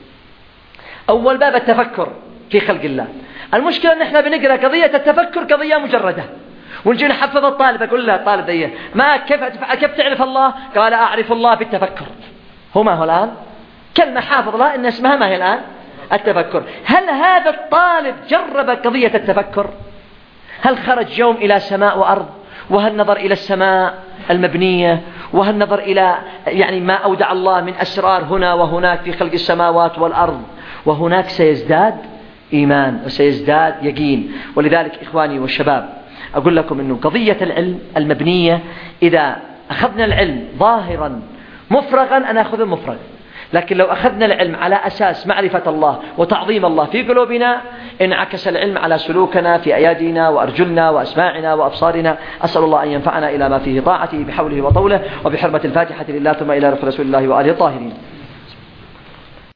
أول باب التفكر في خلق الله. المشكلة أن احنا بنقرأ قضية التفكر قضية مجردة، ونجي نحفظ الطالب، أقول له الطالب ديه ما كيف كيف تعرف الله؟ قال أعرف الله بالتفكر. هو ما هو الآن كلمة حافظ لها إن اسمها ما هي الآن التفكر. هل هذا الطالب جرب قضية التفكر؟ هل خرج يوم إلى سماء وأرض، وهل نظر إلى السماء المبنية، وهل نظر إلى يعني ما أودع الله من أسرار هنا وهناك في خلق السماوات والأرض؟ وهناك سيزداد إيمان وسيزداد يقين. ولذلك إخواني والشباب أقول لكم أنه قضية العلم المبنية، إذا أخذنا العلم ظاهرا مفرغا أنا أخذ المفرغ، لكن لو أخذنا العلم على أساس معرفة الله وتعظيم الله في قلوبنا انعكس العلم على سلوكنا في أيادينا وأرجلنا وأسماعنا وأبصارنا. أسأل الله أن ينفعنا إلى ما فيه طاعته بحوله وطوله، وبحرمة الفاتحة لله ثم إلى رسول الله وآله الطاهرين.